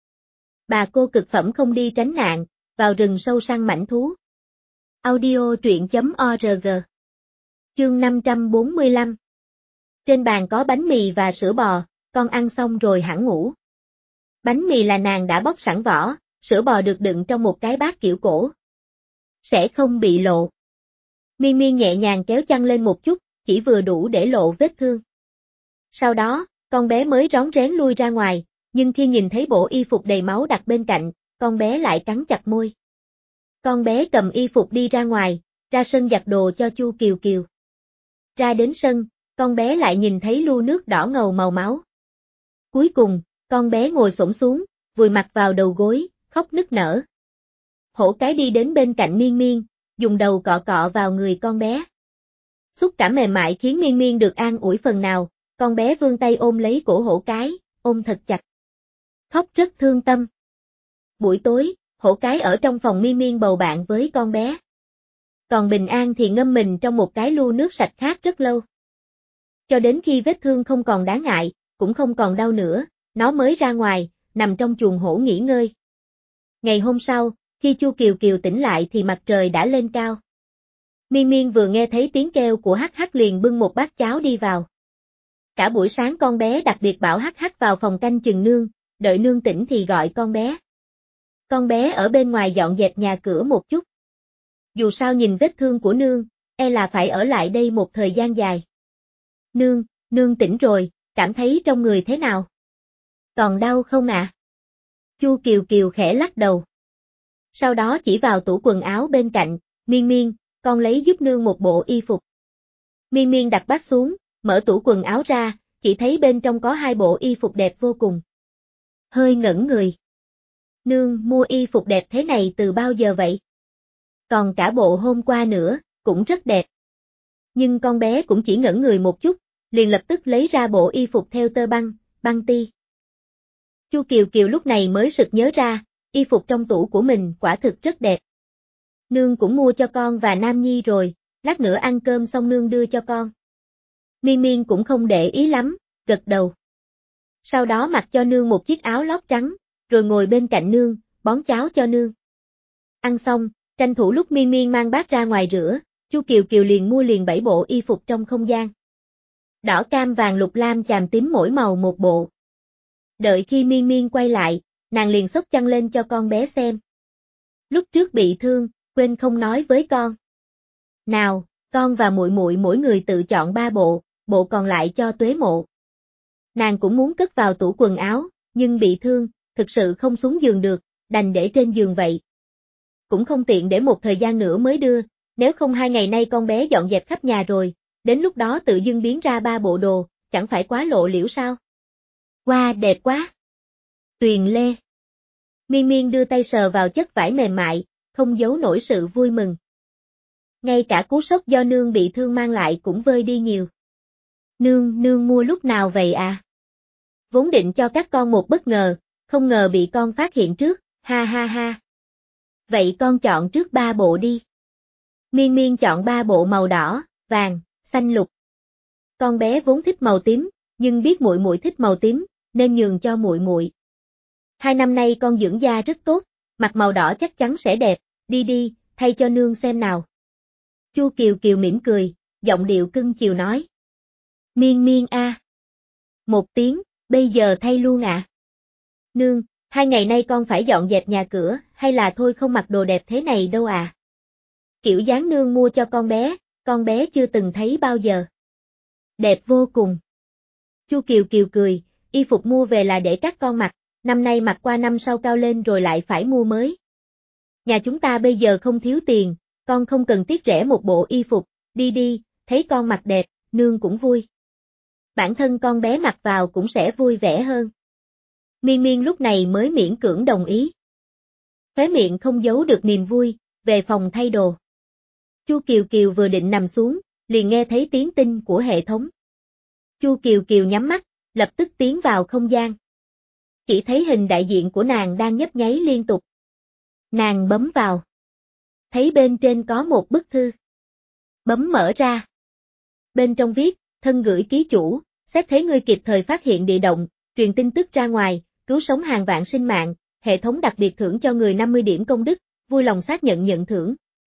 Bà cô cực phẩm không đi tránh nạn, vào rừng sâu săn mãnh thú. Audio truyện chấm org. Chương năm trăm bốn mươi lăm. Trên bàn có bánh mì và sữa bò, con ăn xong rồi hẳn ngủ. Bánh mì là nàng đã bóc sẵn vỏ, sữa bò được đựng trong một cái bát kiểu cổ. Sẽ không bị lộ. Miên Miên nhẹ nhàng kéo chăn lên một chút, chỉ vừa đủ để lộ vết thương. Sau đó, con bé mới rón rén lui ra ngoài, nhưng khi nhìn thấy bộ y phục đầy máu đặt bên cạnh, con bé lại cắn chặt môi. Con bé cầm y phục đi ra ngoài, ra sân giặt đồ cho Chu Kiều Kiều. Ra đến sân, con bé lại nhìn thấy lu nước đỏ ngầu màu máu. Cuối cùng, con bé ngồi xổm xuống, vùi mặt vào đầu gối, khóc nức nở. Hổ cái đi đến bên cạnh Miên Miên, dùng đầu cọ cọ vào người con bé. Xúc cảm mềm mại khiến Miên Miên được an ủi phần nào, con bé vươn tay ôm lấy cổ hổ cái, ôm thật chặt. Khóc rất thương tâm. Buổi tối, hổ cái ở trong phòng Miên Miên bầu bạn với con bé. Còn Bình An thì ngâm mình trong một cái lu nước sạch khác rất lâu. Cho đến khi vết thương không còn đáng ngại, cũng không còn đau nữa, nó mới ra ngoài, nằm trong chuồng hổ nghỉ ngơi. Ngày hôm sau, khi Chu Kiều Kiều tỉnh lại thì mặt trời đã lên cao. Miên Miên vừa nghe thấy tiếng kêu của Hắc Hắc liền bưng một bát cháo đi vào. Cả buổi sáng con bé đặc biệt bảo Hắc Hắc vào phòng canh chừng nương, đợi nương tỉnh thì gọi con bé. Con bé ở bên ngoài dọn dẹp nhà cửa một chút. Dù sao nhìn vết thương của nương, e là phải ở lại đây một thời gian dài. Nương, nương tỉnh rồi, cảm thấy trong người thế nào? Còn đau không ạ? À? Chu Kiều Kiều khẽ lắc đầu. Sau đó chỉ vào tủ quần áo bên cạnh, Miên Miên, con lấy giúp nương một bộ y phục. Miên Miên đặt bát xuống, mở tủ quần áo ra, chỉ thấy bên trong có hai bộ y phục đẹp vô cùng. Hơi ngẩn người. Nương mua y phục đẹp thế này từ bao giờ vậy? Còn cả bộ hôm qua nữa, cũng rất đẹp. Nhưng con bé cũng chỉ ngẩn người một chút, liền lập tức lấy ra bộ y phục theo tơ băng, băng ti. Chu Kiều Kiều lúc này mới sực nhớ ra, y phục trong tủ của mình quả thực rất đẹp. Nương cũng mua cho con và Nam Nhi rồi, lát nữa ăn cơm xong nương đưa cho con. Miên Miên cũng không để ý lắm, gật đầu. Sau đó mặc cho nương một chiếc áo lót trắng, rồi ngồi bên cạnh nương, bón cháo cho nương. Ăn xong, tranh thủ lúc Miên Miên mang bát ra ngoài rửa, Chu Kiều Kiều liền mua liền bảy bộ y phục trong không gian. Đỏ cam vàng lục lam chàm tím mỗi màu một bộ. Đợi khi Miên Miên quay lại, nàng liền xốc chăn lên cho con bé xem. Lúc trước bị thương, quên không nói với con. Nào, con và muội muội mỗi người tự chọn ba bộ, bộ còn lại cho Tuế Mộ. Nàng cũng muốn cất vào tủ quần áo, nhưng bị thương, thực sự không xuống giường được, đành để trên giường vậy. Cũng không tiện để một thời gian nữa mới đưa, nếu không hai ngày nay con bé dọn dẹp khắp nhà rồi, đến lúc đó tự dưng biến ra ba bộ đồ, chẳng phải quá lộ liễu sao? Wow, đẹp quá! Tuyền Lê. Miên Miên đưa tay sờ vào chất vải mềm mại, không giấu nổi sự vui mừng. Ngay cả cú sốc do nương bị thương mang lại cũng vơi đi nhiều. Nương, nương mua lúc nào vậy à? Vốn định cho các con một bất ngờ, không ngờ bị con phát hiện trước, ha ha ha. Vậy con chọn trước ba bộ đi. Miên Miên chọn ba bộ màu đỏ, vàng, xanh lục. Con bé vốn thích màu tím, nhưng biết muội muội thích màu tím, nên nhường cho muội muội. Hai năm nay con dưỡng da rất tốt, mặc màu đỏ chắc chắn sẽ đẹp, đi đi, thay cho nương xem nào. Chu Kiều Kiều mỉm cười, giọng điệu cưng chiều nói. Miên Miên a. À. Một tiếng, bây giờ thay luôn ạ. À. Nương, hai ngày nay con phải dọn dẹp nhà cửa, hay là thôi không mặc đồ đẹp thế này đâu à. Kiểu dáng nương mua cho con bé, con bé chưa từng thấy bao giờ. Đẹp vô cùng. Chu Kiều Kiều cười, y phục mua về là để các con mặc, năm nay mặc qua năm sau cao lên rồi lại phải mua mới. Nhà chúng ta bây giờ không thiếu tiền, con không cần tiếc rẻ một bộ y phục, đi đi, thấy con mặc đẹp, nương cũng vui. Bản thân con bé mặc vào cũng sẽ vui vẻ hơn. Miên Miên lúc này mới miễn cưỡng đồng ý. Khóe miệng không giấu được niềm vui, về phòng thay đồ. Chu Kiều Kiều vừa định nằm xuống, liền nghe thấy tiếng tinh của hệ thống. Chu Kiều Kiều nhắm mắt, lập tức tiến vào không gian. Chỉ thấy hình đại diện của nàng đang nhấp nháy liên tục. Nàng bấm vào. Thấy bên trên có một bức thư. Bấm mở ra. Bên trong viết, thân gửi ký chủ, xét thấy ngươi kịp thời phát hiện địa động, truyền tin tức ra ngoài, cứu sống hàng vạn sinh mạng, hệ thống đặc biệt thưởng cho người năm mươi điểm công đức, vui lòng xác nhận nhận thưởng.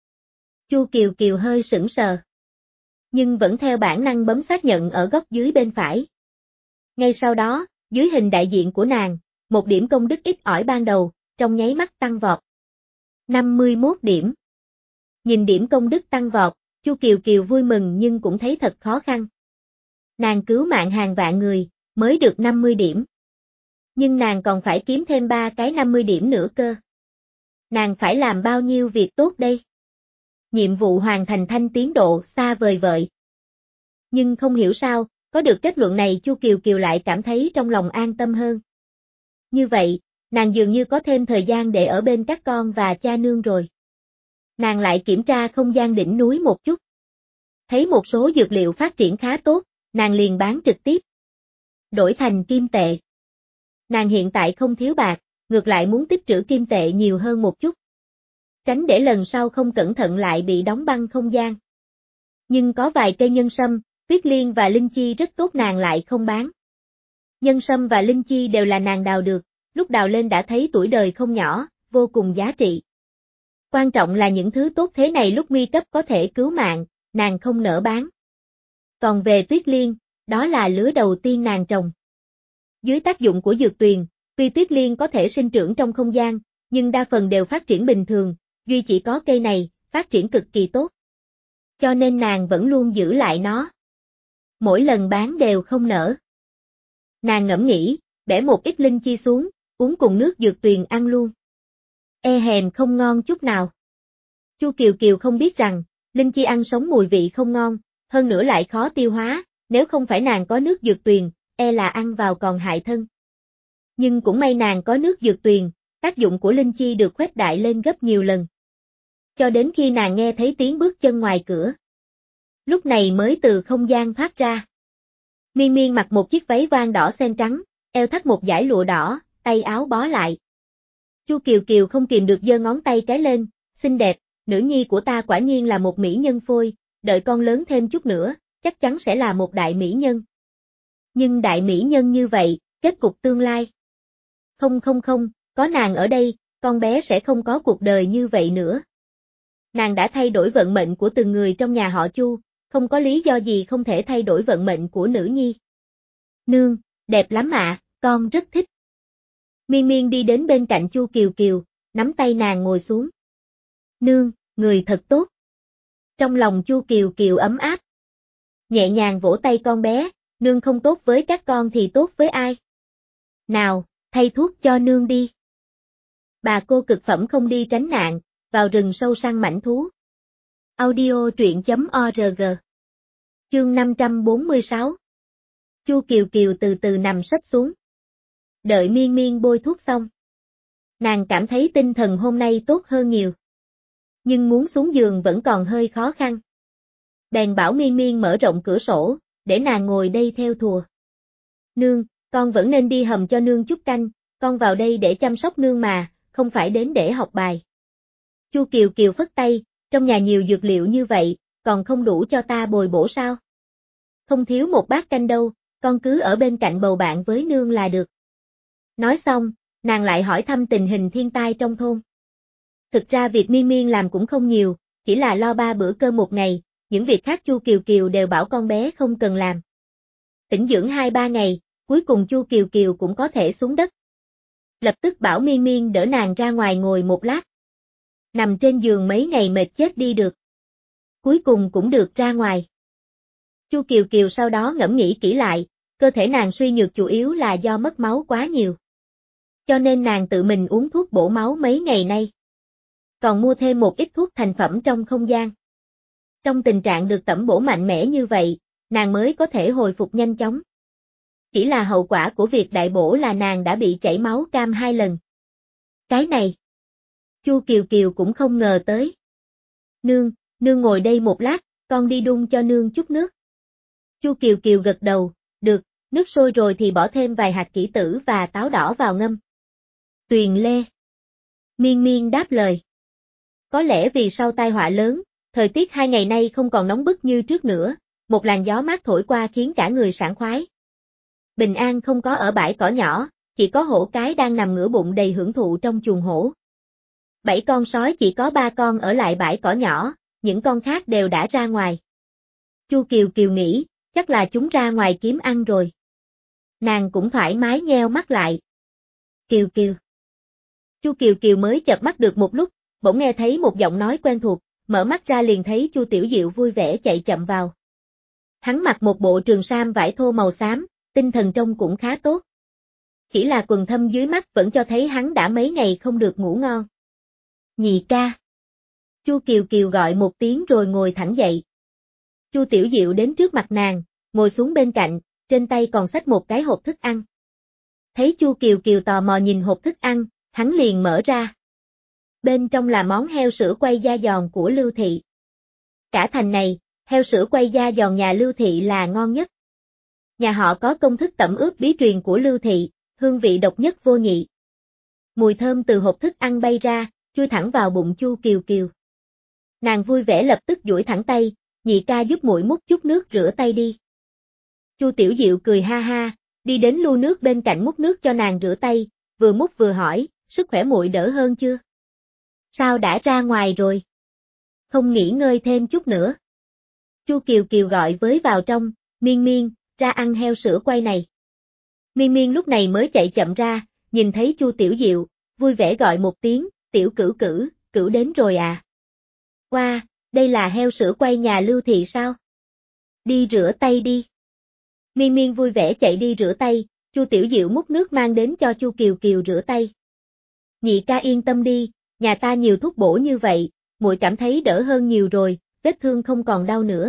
Chu Kiều Kiều hơi sững sờ. Nhưng vẫn theo bản năng bấm xác nhận ở góc dưới bên phải. Ngay sau đó, dưới hình đại diện của nàng, một điểm công đức ít ỏi ban đầu, trong nháy mắt tăng vọt. năm mươi mốt điểm. Nhìn điểm công đức tăng vọt, Chu Kiều Kiều vui mừng nhưng cũng thấy thật khó khăn. Nàng cứu mạng hàng vạn người, mới được năm mươi điểm. Nhưng nàng còn phải kiếm thêm ba cái năm mươi điểm nữa cơ. Nàng phải làm bao nhiêu việc tốt đây? Nhiệm vụ hoàn thành thanh tiến độ xa vời vợi. Nhưng không hiểu sao, có được kết luận này Chu Kiều Kiều lại cảm thấy trong lòng an tâm hơn. Như vậy, nàng dường như có thêm thời gian để ở bên các con và cha nương rồi. Nàng lại kiểm tra không gian đỉnh núi một chút. Thấy một số dược liệu phát triển khá tốt, nàng liền bán trực tiếp. Đổi thành kim tệ. Nàng hiện tại không thiếu bạc, ngược lại muốn tích trữ kim tệ nhiều hơn một chút. Tránh để lần sau không cẩn thận lại bị đóng băng không gian. Nhưng có vài cây nhân sâm, tuyết liên và linh chi rất tốt nàng lại không bán. Nhân sâm và linh chi đều là nàng đào được, lúc đào lên đã thấy tuổi đời không nhỏ, vô cùng giá trị. Quan trọng là những thứ tốt thế này lúc nguy cấp có thể cứu mạng, nàng không nỡ bán. Còn về tuyết liên, đó là lứa đầu tiên nàng trồng. Dưới tác dụng của dược tuyền, tuy tuyết liên có thể sinh trưởng trong không gian, nhưng đa phần đều phát triển bình thường, duy chỉ có cây này, phát triển cực kỳ tốt. Cho nên nàng vẫn luôn giữ lại nó. Mỗi lần bán đều không nở. Nàng ngẫm nghĩ, bẻ một ít linh chi xuống, uống cùng nước dược tuyền ăn luôn. E hèm không ngon chút nào. Chu Kiều Kiều không biết rằng, linh chi ăn sống mùi vị không ngon, hơn nữa lại khó tiêu hóa, nếu không phải nàng có nước dược tuyền, e là ăn vào còn hại thân. Nhưng cũng may nàng có nước dược tuyền, tác dụng của linh chi được khuếch đại lên gấp nhiều lần. Cho đến khi nàng nghe thấy tiếng bước chân ngoài cửa. Lúc này mới từ không gian thoát ra. Miên Miên mặc một chiếc váy voan đỏ xen trắng, eo thắt một dải lụa đỏ, tay áo bó lại. Chu Kiều Kiều không kìm được giơ ngón tay cái lên, xinh đẹp, nữ nhi của ta quả nhiên là một mỹ nhân phôi, đợi con lớn thêm chút nữa, chắc chắn sẽ là một đại mỹ nhân. Nhưng đại mỹ nhân như vậy, kết cục tương lai. Không không không, có nàng ở đây, con bé sẽ không có cuộc đời như vậy nữa. Nàng đã thay đổi vận mệnh của từng người trong nhà họ Chu, không có lý do gì không thể thay đổi vận mệnh của nữ nhi. Nương, đẹp lắm ạ, con rất thích. Miên Miên đi đến bên cạnh Chu Kiều Kiều, nắm tay nàng ngồi xuống. Nương, người thật tốt. Trong lòng Chu Kiều Kiều ấm áp. Nhẹ nhàng vỗ tay con bé, nương không tốt với các con thì tốt với ai? Nào, thay thuốc cho nương đi. Bà cô cực phẩm không đi tránh nạn, vào rừng sâu săn mãnh thú. Audio truyện chấm org. Chương năm trăm bốn mươi sáu. Chu Kiều Kiều từ từ nằm sấp xuống. Đợi Miên Miên bôi thuốc xong. Nàng cảm thấy tinh thần hôm nay tốt hơn nhiều. Nhưng muốn xuống giường vẫn còn hơi khó khăn. Bèn bảo Miên Miên mở rộng cửa sổ, để nàng ngồi đây theo thùa. Nương, con vẫn nên đi hầm cho nương chút canh, con vào đây để chăm sóc nương mà, không phải đến để học bài. Chu Kiều Kiều phất tay, trong nhà nhiều dược liệu như vậy, còn không đủ cho ta bồi bổ sao? Không thiếu một bát canh đâu, con cứ ở bên cạnh bầu bạn với nương là được. Nói xong, nàng lại hỏi thăm tình hình thiên tai trong thôn. Thực ra việc Miên Miên làm cũng không nhiều, chỉ là lo ba bữa cơm một ngày, những việc khác Chu Kiều Kiều đều bảo con bé không cần làm. Tĩnh dưỡng hai ba ngày, cuối cùng Chu Kiều Kiều cũng có thể xuống đất. Lập tức bảo Miên Miên đỡ nàng ra ngoài ngồi một lát. Nằm trên giường mấy ngày mệt chết đi được. Cuối cùng cũng được ra ngoài. Chu Kiều Kiều sau đó ngẫm nghĩ kỹ lại, cơ thể nàng suy nhược chủ yếu là do mất máu quá nhiều. Cho nên nàng tự mình uống thuốc bổ máu mấy ngày nay. Còn mua thêm một ít thuốc thành phẩm trong không gian. Trong tình trạng được tẩm bổ mạnh mẽ như vậy, nàng mới có thể hồi phục nhanh chóng. Chỉ là hậu quả của việc đại bổ là nàng đã bị chảy máu cam hai lần. Cái này, Chu Kiều Kiều cũng không ngờ tới. Nương, nương ngồi đây một lát, con đi đun cho nương chút nước. Chu Kiều Kiều gật đầu, được, nước sôi rồi thì bỏ thêm vài hạt kỷ tử và táo đỏ vào ngâm. Tuyền lê. Miên Miên đáp lời. Có lẽ vì sau tai họa lớn, thời tiết hai ngày nay không còn nóng bức như trước nữa, một làn gió mát thổi qua khiến cả người sảng khoái. Bình an không có ở bãi cỏ nhỏ, chỉ có hổ cái đang nằm ngửa bụng đầy hưởng thụ trong chuồng hổ. Bảy con sói chỉ có ba con ở lại bãi cỏ nhỏ, những con khác đều đã ra ngoài. Chu Kiều Kiều nghĩ, chắc là chúng ra ngoài kiếm ăn rồi. Nàng cũng thoải mái nheo mắt lại. Kiều Kiều. Chu Kiều Kiều mới chợp mắt được một lúc, bỗng nghe thấy một giọng nói quen thuộc, mở mắt ra liền thấy Chu Tiểu Diệu vui vẻ chạy chậm vào. Hắn mặc một bộ trường sam vải thô màu xám, tinh thần trông cũng khá tốt. Chỉ là quần thâm dưới mắt vẫn cho thấy hắn đã mấy ngày không được ngủ ngon. Nhị ca. Chu Kiều Kiều gọi một tiếng rồi ngồi thẳng dậy. Chu Tiểu Diệu đến trước mặt nàng, ngồi xuống bên cạnh, trên tay còn xách một cái hộp thức ăn. Thấy Chu Kiều Kiều tò mò nhìn hộp thức ăn, hắn liền mở ra. Bên trong là món heo sữa quay da giòn của Lưu Thị. Cả thành này, heo sữa quay da giòn nhà Lưu Thị là ngon nhất. Nhà họ có công thức tẩm ướp bí truyền của Lưu Thị, hương vị độc nhất vô nhị. Mùi thơm từ hộp thức ăn bay ra, chui thẳng vào bụng Chu Kiều Kiều. Nàng vui vẻ lập tức duỗi thẳng tay, nhị ca giúp muội múc chút nước rửa tay đi. Chu Tiểu Diệu cười ha ha, đi đến lu nước bên cạnh múc nước cho nàng rửa tay, vừa múc vừa hỏi, sức khỏe muội đỡ hơn chưa? Sao đã ra ngoài rồi? Không nghỉ ngơi thêm chút nữa. Chu Kiều Kiều gọi với vào trong, Miên Miên, ra ăn heo sữa quay này. Miên Miên lúc này mới chạy chậm ra, nhìn thấy Chu Tiểu Diệu, vui vẻ gọi một tiếng, tiểu cửu cửu, cửu đến rồi à. Wow, đây là heo sữa quay nhà Lưu Thị sao? Đi rửa tay đi. Miên Miên vui vẻ chạy đi rửa tay, Chu Tiểu Diệu múc nước mang đến cho Chu Kiều Kiều rửa tay. Nhị ca yên tâm đi, nhà ta nhiều thuốc bổ như vậy, muội cảm thấy đỡ hơn nhiều rồi, vết thương không còn đau nữa.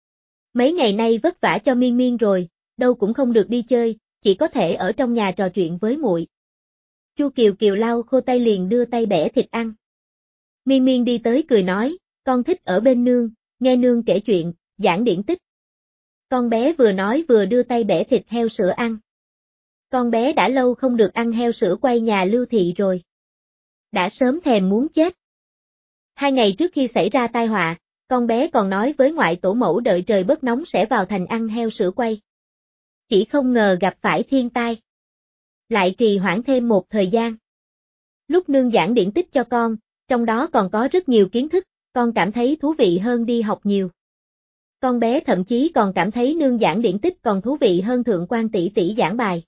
Mấy ngày nay vất vả cho Miên Miên rồi, đâu cũng không được đi chơi, chỉ có thể ở trong nhà trò chuyện với muội. Chu Kiều Kiều lau khô tay liền đưa tay bẻ thịt ăn. Miên Miên đi tới cười nói, con thích ở bên nương, nghe nương kể chuyện, giảng điển tích. Con bé vừa nói vừa đưa tay bẻ thịt heo sữa ăn. Con bé đã lâu không được ăn heo sữa quay nhà Lưu Thị rồi. Đã sớm thèm muốn chết. Hai ngày trước khi xảy ra tai họa, con bé còn nói với ngoại tổ mẫu đợi trời bớt nóng sẽ vào thành ăn heo sữa quay. Chỉ không ngờ gặp phải thiên tai. Lại trì hoãn thêm một thời gian. Lúc nương giảng điển tích cho con, trong đó còn có rất nhiều kiến thức, con cảm thấy thú vị hơn đi học nhiều. Con bé thậm chí còn cảm thấy nương giảng điển tích còn thú vị hơn thượng quan tỷ tỷ giảng bài.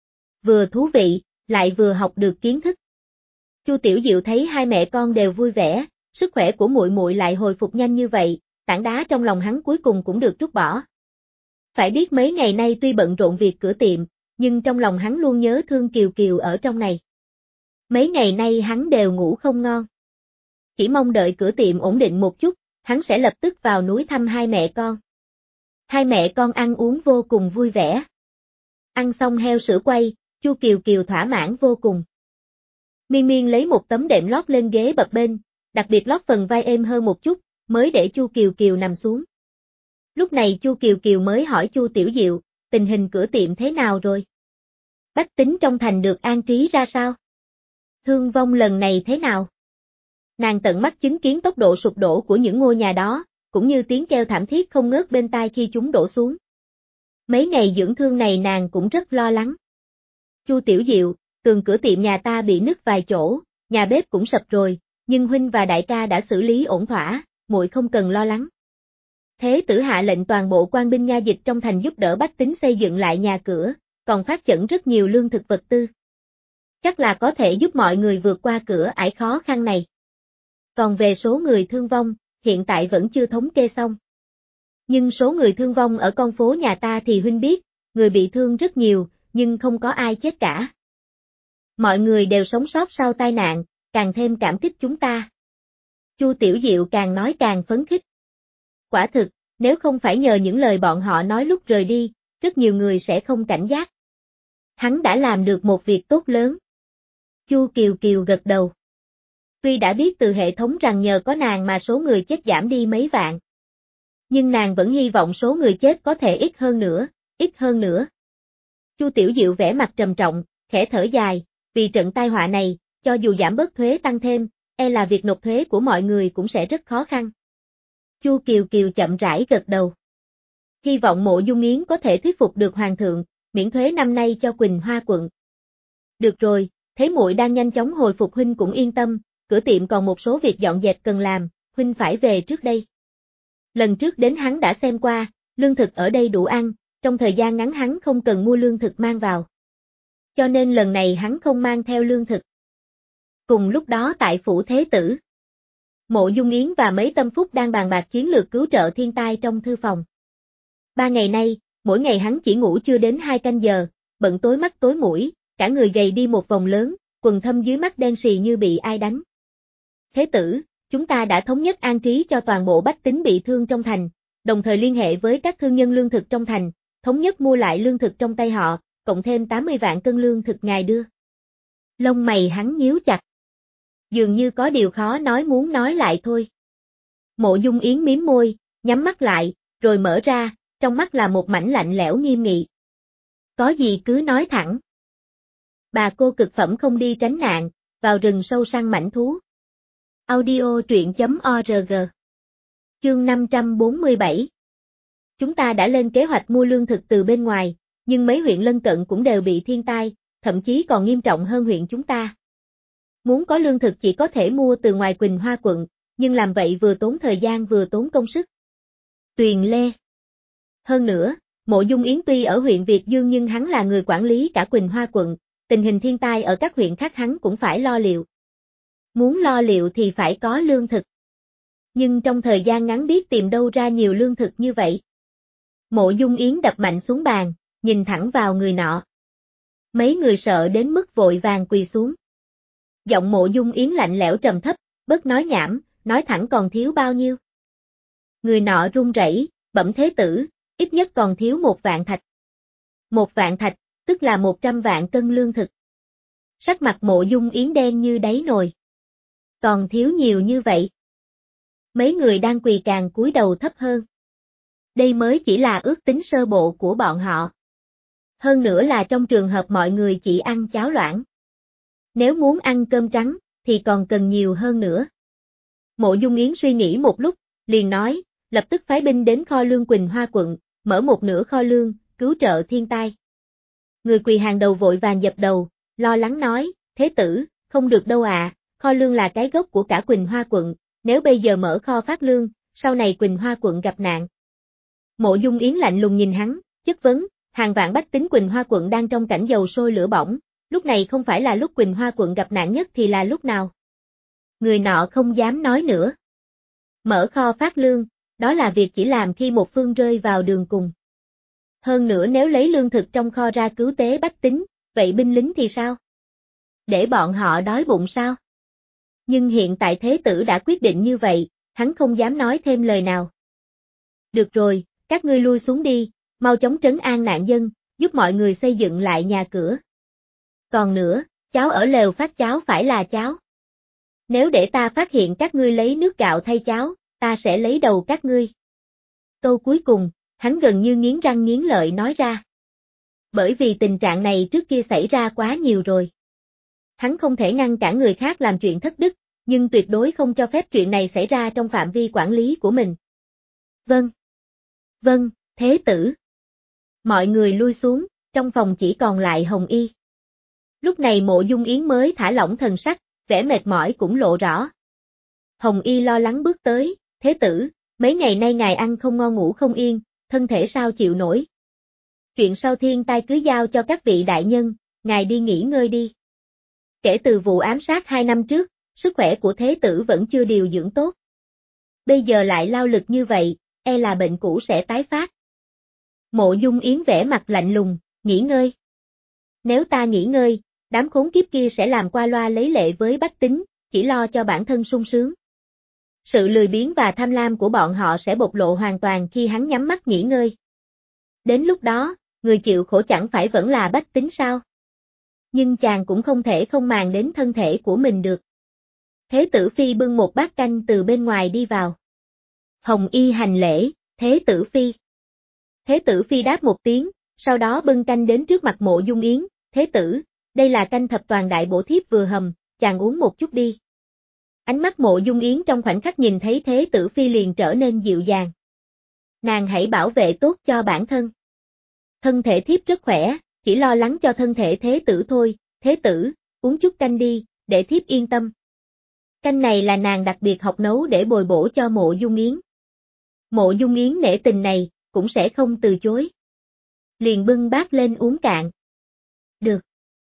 Vừa thú vị, lại vừa học được kiến thức. Chu Tiểu Diệu thấy hai mẹ con đều vui vẻ, sức khỏe của muội muội lại hồi phục nhanh như vậy, tảng đá trong lòng hắn cuối cùng cũng được trút bỏ. Phải biết mấy ngày nay tuy bận rộn việc cửa tiệm, nhưng trong lòng hắn luôn nhớ thương Kiều Kiều ở trong này. Mấy ngày nay hắn đều ngủ không ngon. Chỉ mong đợi cửa tiệm ổn định một chút, hắn sẽ lập tức vào núi thăm hai mẹ con. Hai mẹ con ăn uống vô cùng vui vẻ. Ăn xong heo sữa quay, Chu Kiều Kiều thỏa mãn vô cùng. Miên Miên lấy một tấm đệm lót lên ghế bập bên, đặc biệt lót phần vai êm hơn một chút, mới để Chu Kiều Kiều nằm xuống. Lúc này Chu Kiều Kiều mới hỏi Chu Tiểu Diệu, tình hình cửa tiệm thế nào rồi? Bách tính trong thành được an trí ra sao? Thương vong lần này thế nào? Nàng tận mắt chứng kiến tốc độ sụp đổ của những ngôi nhà đó, cũng như tiếng kêu thảm thiết không ngớt bên tai khi chúng đổ xuống. Mấy ngày dưỡng thương này nàng cũng rất lo lắng. Chu Tiểu Diệu, tường cửa tiệm nhà ta bị nứt vài chỗ, nhà bếp cũng sập rồi, nhưng huynh và đại ca đã xử lý ổn thỏa, muội không cần lo lắng. Thế tử hạ lệnh toàn bộ quan binh nha dịch trong thành giúp đỡ bách tính xây dựng lại nhà cửa, còn phát chẩn rất nhiều lương thực vật tư. Chắc là có thể giúp mọi người vượt qua cửa ải khó khăn này. Còn về số người thương vong, hiện tại vẫn chưa thống kê xong. Nhưng số người thương vong ở con phố nhà ta thì huynh biết, người bị thương rất nhiều, nhưng không có ai chết cả. Mọi người đều sống sót sau tai nạn, càng thêm cảm kích chúng ta. Chu Tiểu Diệu càng nói càng phấn khích. Quả thực, nếu không phải nhờ những lời bọn họ nói lúc rời đi, rất nhiều người sẽ không cảnh giác. Hắn đã làm được một việc tốt lớn. Chu Kiều Kiều gật đầu. Tuy đã biết từ hệ thống rằng nhờ có nàng mà số người chết giảm đi mấy vạn. Nhưng nàng vẫn hy vọng số người chết có thể ít hơn nữa, ít hơn nữa. Chu Tiểu Diệu vẻ mặt trầm trọng, khẽ thở dài, vì trận tai họa này, cho dù giảm bớt thuế tăng thêm, e là việc nộp thuế của mọi người cũng sẽ rất khó khăn. Chu Kiều Kiều chậm rãi gật đầu. Hy vọng Mộ Dung Yến có thể thuyết phục được hoàng thượng, miễn thuế năm nay cho Quỳnh Hoa quận. Được rồi, thấy muội đang nhanh chóng hồi phục huynh cũng yên tâm, cửa tiệm còn một số việc dọn dẹp cần làm, huynh phải về trước đây. Lần trước đến hắn đã xem qua, lương thực ở đây đủ ăn, trong thời gian ngắn hắn không cần mua lương thực mang vào. Cho nên lần này hắn không mang theo lương thực. Cùng lúc đó tại phủ thế tử, Mộ Dung Yến và mấy tâm phúc đang bàn bạc chiến lược cứu trợ thiên tai trong thư phòng. Ba ngày nay, mỗi ngày hắn chỉ ngủ chưa đến hai canh giờ, bận tối mắt tối mũi, cả người gầy đi một vòng lớn, quần thâm dưới mắt đen xì như bị ai đánh. Thế tử, chúng ta đã thống nhất an trí cho toàn bộ bách tính bị thương trong thành, đồng thời liên hệ với các thương nhân lương thực trong thành, thống nhất mua lại lương thực trong tay họ, cộng thêm tám mươi vạn cân lương thực ngài đưa. Lông mày hắn nhíu chặt. Dường như có điều khó nói muốn nói lại thôi. Mộ Dung Yến mím môi, nhắm mắt lại, rồi mở ra, trong mắt là một mảnh lạnh lẽo nghiêm nghị. Có gì cứ nói thẳng. Bà cô cực phẩm không đi tránh nạn, vào rừng sâu săn mãnh thú. Audio truyện chấm org. Chương năm trăm bốn mươi bảy. Chúng ta đã lên kế hoạch mua lương thực từ bên ngoài, nhưng mấy huyện lân cận cũng đều bị thiên tai, thậm chí còn nghiêm trọng hơn huyện chúng ta. Muốn có lương thực chỉ có thể mua từ ngoài Quỳnh Hoa quận, nhưng làm vậy vừa tốn thời gian vừa tốn công sức. Tuyền Lê. Hơn nữa, Mộ Dung Yến tuy ở huyện Việt Dương nhưng hắn là người quản lý cả Quỳnh Hoa quận, tình hình thiên tai ở các huyện khác hắn cũng phải lo liệu. Muốn lo liệu thì phải có lương thực. Nhưng trong thời gian ngắn biết tìm đâu ra nhiều lương thực như vậy. Mộ Dung Yến đập mạnh xuống bàn, nhìn thẳng vào người nọ. Mấy người sợ đến mức vội vàng quỳ xuống. Giọng Mộ Dung Yến lạnh lẽo trầm thấp, bớt nói nhảm, nói thẳng còn thiếu bao nhiêu. Người nọ run rẩy, bẩm thế tử, ít nhất còn thiếu một vạn thạch. Một vạn thạch, tức là một trăm vạn cân lương thực. Sắc mặt Mộ Dung Yến đen như đáy nồi. Còn thiếu nhiều như vậy. Mấy người đang quỳ càng cúi đầu thấp hơn. Đây mới chỉ là ước tính sơ bộ của bọn họ. Hơn nữa là trong trường hợp mọi người chỉ ăn cháo loãng. Nếu muốn ăn cơm trắng, thì còn cần nhiều hơn nữa. Mộ Dung Yến suy nghĩ một lúc, liền nói, lập tức phái binh đến kho lương Quỳnh Hoa quận, mở một nửa kho lương, cứu trợ thiên tai. Người quỳ hàng đầu vội vàng dập đầu, lo lắng nói, thế tử, không được đâu ạ, à, kho lương là cái gốc của cả Quỳnh Hoa quận, nếu bây giờ mở kho phát lương, sau này Quỳnh Hoa quận gặp nạn. Mộ Dung Yến lạnh lùng nhìn hắn, chất vấn, hàng vạn bách tính Quỳnh Hoa quận đang trong cảnh dầu sôi lửa bỏng, lúc này không phải là lúc Quỳnh Hoa quận gặp nạn nhất thì là lúc nào? Người nọ không dám nói nữa. Mở kho phát lương, đó là việc chỉ làm khi một phương rơi vào đường cùng. Hơn nữa nếu lấy lương thực trong kho ra cứu tế bách tính, vậy binh lính thì sao? Để bọn họ đói bụng sao? Nhưng hiện tại thế tử đã quyết định như vậy, hắn không dám nói thêm lời nào. Được rồi, các ngươi lui xuống đi, mau chóng trấn an nạn dân, giúp mọi người xây dựng lại nhà cửa. Còn nữa, cháo ở lều phát cháo phải là cháo. Nếu để ta phát hiện các ngươi lấy nước gạo thay cháo, ta sẽ lấy đầu các ngươi. Câu cuối cùng, hắn gần như nghiến răng nghiến lợi nói ra. Bởi vì tình trạng này trước kia xảy ra quá nhiều rồi. Hắn không thể ngăn cản người khác làm chuyện thất đức, nhưng tuyệt đối không cho phép chuyện này xảy ra trong phạm vi quản lý của mình. Vâng. Vâng, thế tử. Mọi người lui xuống, trong phòng chỉ còn lại Hồng Y. Lúc này Mộ Dung Yến mới thả lỏng thần sắc, vẻ mệt mỏi cũng lộ rõ. Hồng Y lo lắng bước tới, thế tử, mấy ngày nay ngài ăn không ngon ngủ không yên, thân thể sao chịu nổi. Chuyện sau thiên tai cứ giao cho các vị đại nhân, ngài đi nghỉ ngơi đi. Kể từ vụ ám sát hai năm trước, sức khỏe của thế tử vẫn chưa điều dưỡng tốt. Bây giờ lại lao lực như vậy, e là bệnh cũ sẽ tái phát. Mộ Dung Yến vẻ mặt lạnh lùng, nghỉ ngơi. Nếu ta nghỉ ngơi, đám khốn kiếp kia sẽ làm qua loa lấy lệ với bách tính, chỉ lo cho bản thân sung sướng. Sự lười biếng và tham lam của bọn họ sẽ bộc lộ hoàn toàn khi hắn nhắm mắt nghỉ ngơi. Đến lúc đó, người chịu khổ chẳng phải vẫn là bách tính sao? Nhưng chàng cũng không thể không màng đến thân thể của mình được. Thế tử phi bưng một bát canh từ bên ngoài đi vào. Hồng Y hành lễ, thế tử phi. Thế tử phi đáp một tiếng, sau đó bưng canh đến trước mặt Mộ Dung Yến, thế tử, đây là canh thập toàn đại bổ thiếp vừa hầm, chàng uống một chút đi. Ánh mắt Mộ Dung Yến trong khoảnh khắc nhìn thấy thế tử phi liền trở nên dịu dàng. Nàng hãy bảo vệ tốt cho bản thân. Thân thể thiếp rất khỏe, chỉ lo lắng cho thân thể thế tử thôi, thế tử, uống chút canh đi, để thiếp yên tâm. Canh này là nàng đặc biệt học nấu để bồi bổ cho Mộ Dung Yến. Mộ Dung Yến nể tình này, cũng sẽ không từ chối. Liền bưng bát lên uống cạn. Được.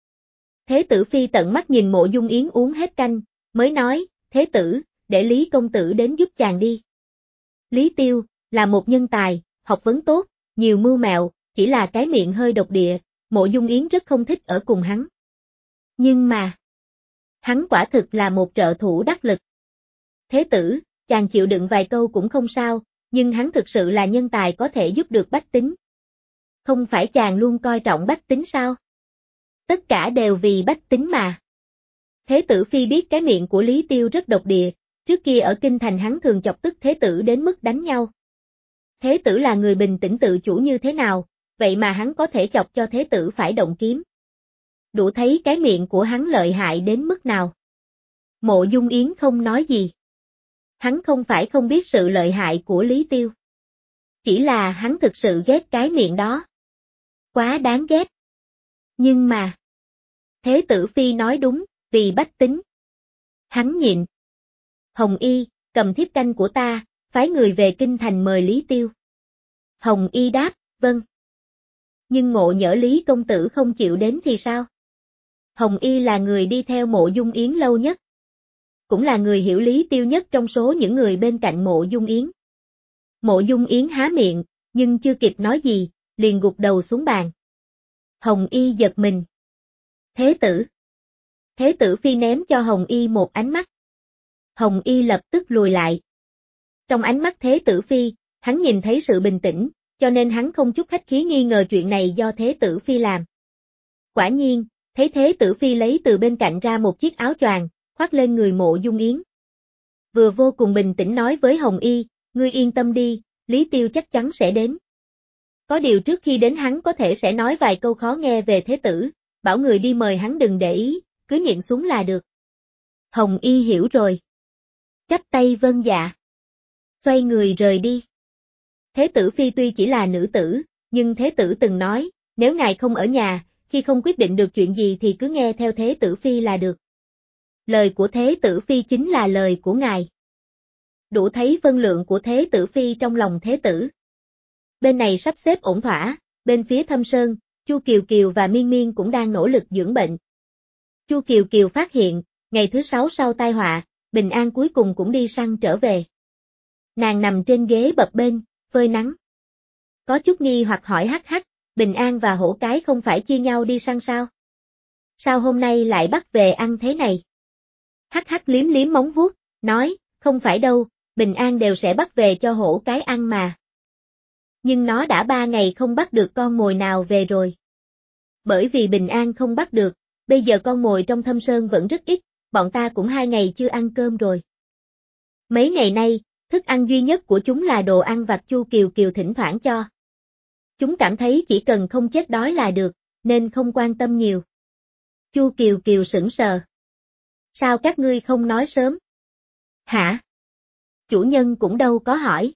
Thế tử phi tận mắt nhìn Mộ Dung Yến uống hết canh, mới nói, thế tử, để Lý công tử đến giúp chàng đi. Lý Tiêu, là một nhân tài, học vấn tốt, nhiều mưu mẹo, chỉ là cái miệng hơi độc địa, Mộ Dung Yến rất không thích ở cùng hắn. Nhưng mà, hắn quả thực là một trợ thủ đắc lực. Thế tử, chàng chịu đựng vài câu cũng không sao, nhưng hắn thực sự là nhân tài có thể giúp được bách tính. Không phải chàng luôn coi trọng bách tính sao? Tất cả đều vì bách tính mà. Thế tử phi biết cái miệng của Lý Tiêu rất độc địa, trước kia ở kinh thành hắn thường chọc tức thế tử đến mức đánh nhau. Thế tử là người bình tĩnh tự chủ như thế nào, vậy mà hắn có thể chọc cho thế tử phải động kiếm. Đủ thấy cái miệng của hắn lợi hại đến mức nào. Mộ Dung Yến không nói gì. Hắn không phải không biết sự lợi hại của Lý Tiêu. Chỉ là hắn thực sự ghét cái miệng đó. Quá đáng ghét. Nhưng mà, thế tử phi nói đúng, vì bách tính. Hắn nhịn. Hồng Y, cầm thiếp canh của ta, phái người về kinh thành mời Lý Tiêu. Hồng Y đáp, vâng. Nhưng ngộ nhỡ Lý công tử không chịu đến thì sao? Hồng Y là người đi theo Mộ Dung Yến lâu nhất. Cũng là người hiểu lý tiêu nhất trong số những người bên cạnh Mộ Dung Yến. Mộ Dung Yến há miệng, nhưng chưa kịp nói gì, liền gục đầu xuống bàn. Hồng Y giật mình. Thế tử. Thế tử phi ném cho Hồng Y một ánh mắt. Hồng Y lập tức lùi lại. Trong ánh mắt Thế tử phi, hắn nhìn thấy sự bình tĩnh, cho nên hắn không chút khách khí nghi ngờ chuyện này do Thế tử phi làm. Quả nhiên, thấy Thế tử phi lấy từ bên cạnh ra một chiếc áo choàng, khoác lên người Mộ Dung Yến. Vừa vô cùng bình tĩnh nói với Hồng Y, ngươi yên tâm đi, Lý Tiêu chắc chắn sẽ đến. Có điều trước khi đến hắn có thể sẽ nói vài câu khó nghe về thế tử, bảo người đi mời hắn đừng để ý, cứ nhịn xuống là được. Hồng Y hiểu rồi. Chắp tay vâng dạ. Xoay người rời đi. Thế tử phi tuy chỉ là nữ tử, nhưng thế tử từng nói, nếu ngài không ở nhà, khi không quyết định được chuyện gì thì cứ nghe theo thế tử phi là được. Lời của thế tử phi chính là lời của ngài. Đủ thấy phân lượng của thế tử phi trong lòng thế tử. Bên này sắp xếp ổn thỏa, bên phía Thâm Sơn, Chu Kiều Kiều và Miên Miên cũng đang nỗ lực dưỡng bệnh. Chu Kiều Kiều phát hiện, ngày thứ sáu sau tai họa, Bình An cuối cùng cũng đi săn trở về. Nàng nằm trên ghế bập bênh, phơi nắng. Có chút nghi hoặc hỏi hắc hắc, Bình An và Hổ Cái không phải chia nhau đi săn sao? Sao hôm nay lại bắt về ăn thế này? Hắc hắc liếm liếm móng vuốt, nói, không phải đâu, Bình An đều sẽ bắt về cho Hổ Cái ăn mà. Nhưng nó đã ba ngày không bắt được con mồi nào về rồi. Bởi vì Bình An không bắt được, bây giờ con mồi trong Thâm Sơn vẫn rất ít, bọn ta cũng hai ngày chưa ăn cơm rồi. Mấy ngày nay, thức ăn duy nhất của chúng là đồ ăn vặt Chu Kiều Kiều thỉnh thoảng cho. Chúng cảm thấy chỉ cần không chết đói là được, nên không quan tâm nhiều. Chu Kiều Kiều sững sờ. Sao các ngươi không nói sớm? Hả? Chủ nhân cũng đâu có hỏi.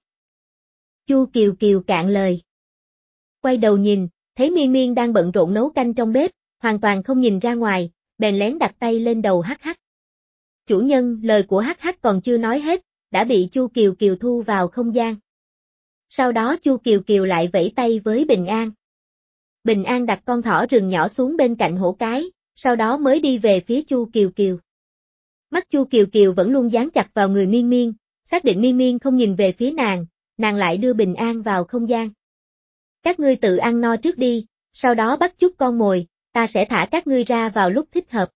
Chu Kiều Kiều cạn lời. Quay đầu nhìn, thấy Miên Miên đang bận rộn nấu canh trong bếp, hoàn toàn không nhìn ra ngoài, bèn lén đặt tay lên đầu hắc hắc. Chủ nhân, lời của hắc hắc còn chưa nói hết, đã bị Chu Kiều Kiều thu vào không gian. Sau đó Chu Kiều Kiều lại vẫy tay với Bình An. Bình An đặt con thỏ rừng nhỏ xuống bên cạnh Hổ Cái, sau đó mới đi về phía Chu Kiều Kiều. Mắt Chu Kiều Kiều vẫn luôn dán chặt vào người Miên Miên, xác định Miên Miên không nhìn về phía nàng, nàng lại đưa Bình An vào không gian. Các ngươi tự ăn no trước đi, sau đó bắt chút con mồi, ta sẽ thả các ngươi ra vào lúc thích hợp.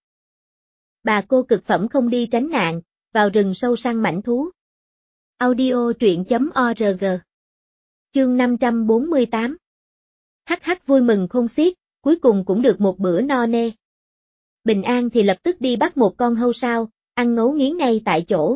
Bà cô cực phẩm không đi tránh nạn, vào rừng sâu săn mãnh thú. Audio truyện chấm org. Chương năm trăm bốn mươi tám. Hắc hắc vui mừng khôn xiết, cuối cùng cũng được một bữa no nê. Bình An thì lập tức đi bắt một con hâu sao, ăn ngấu nghiến ngay tại chỗ.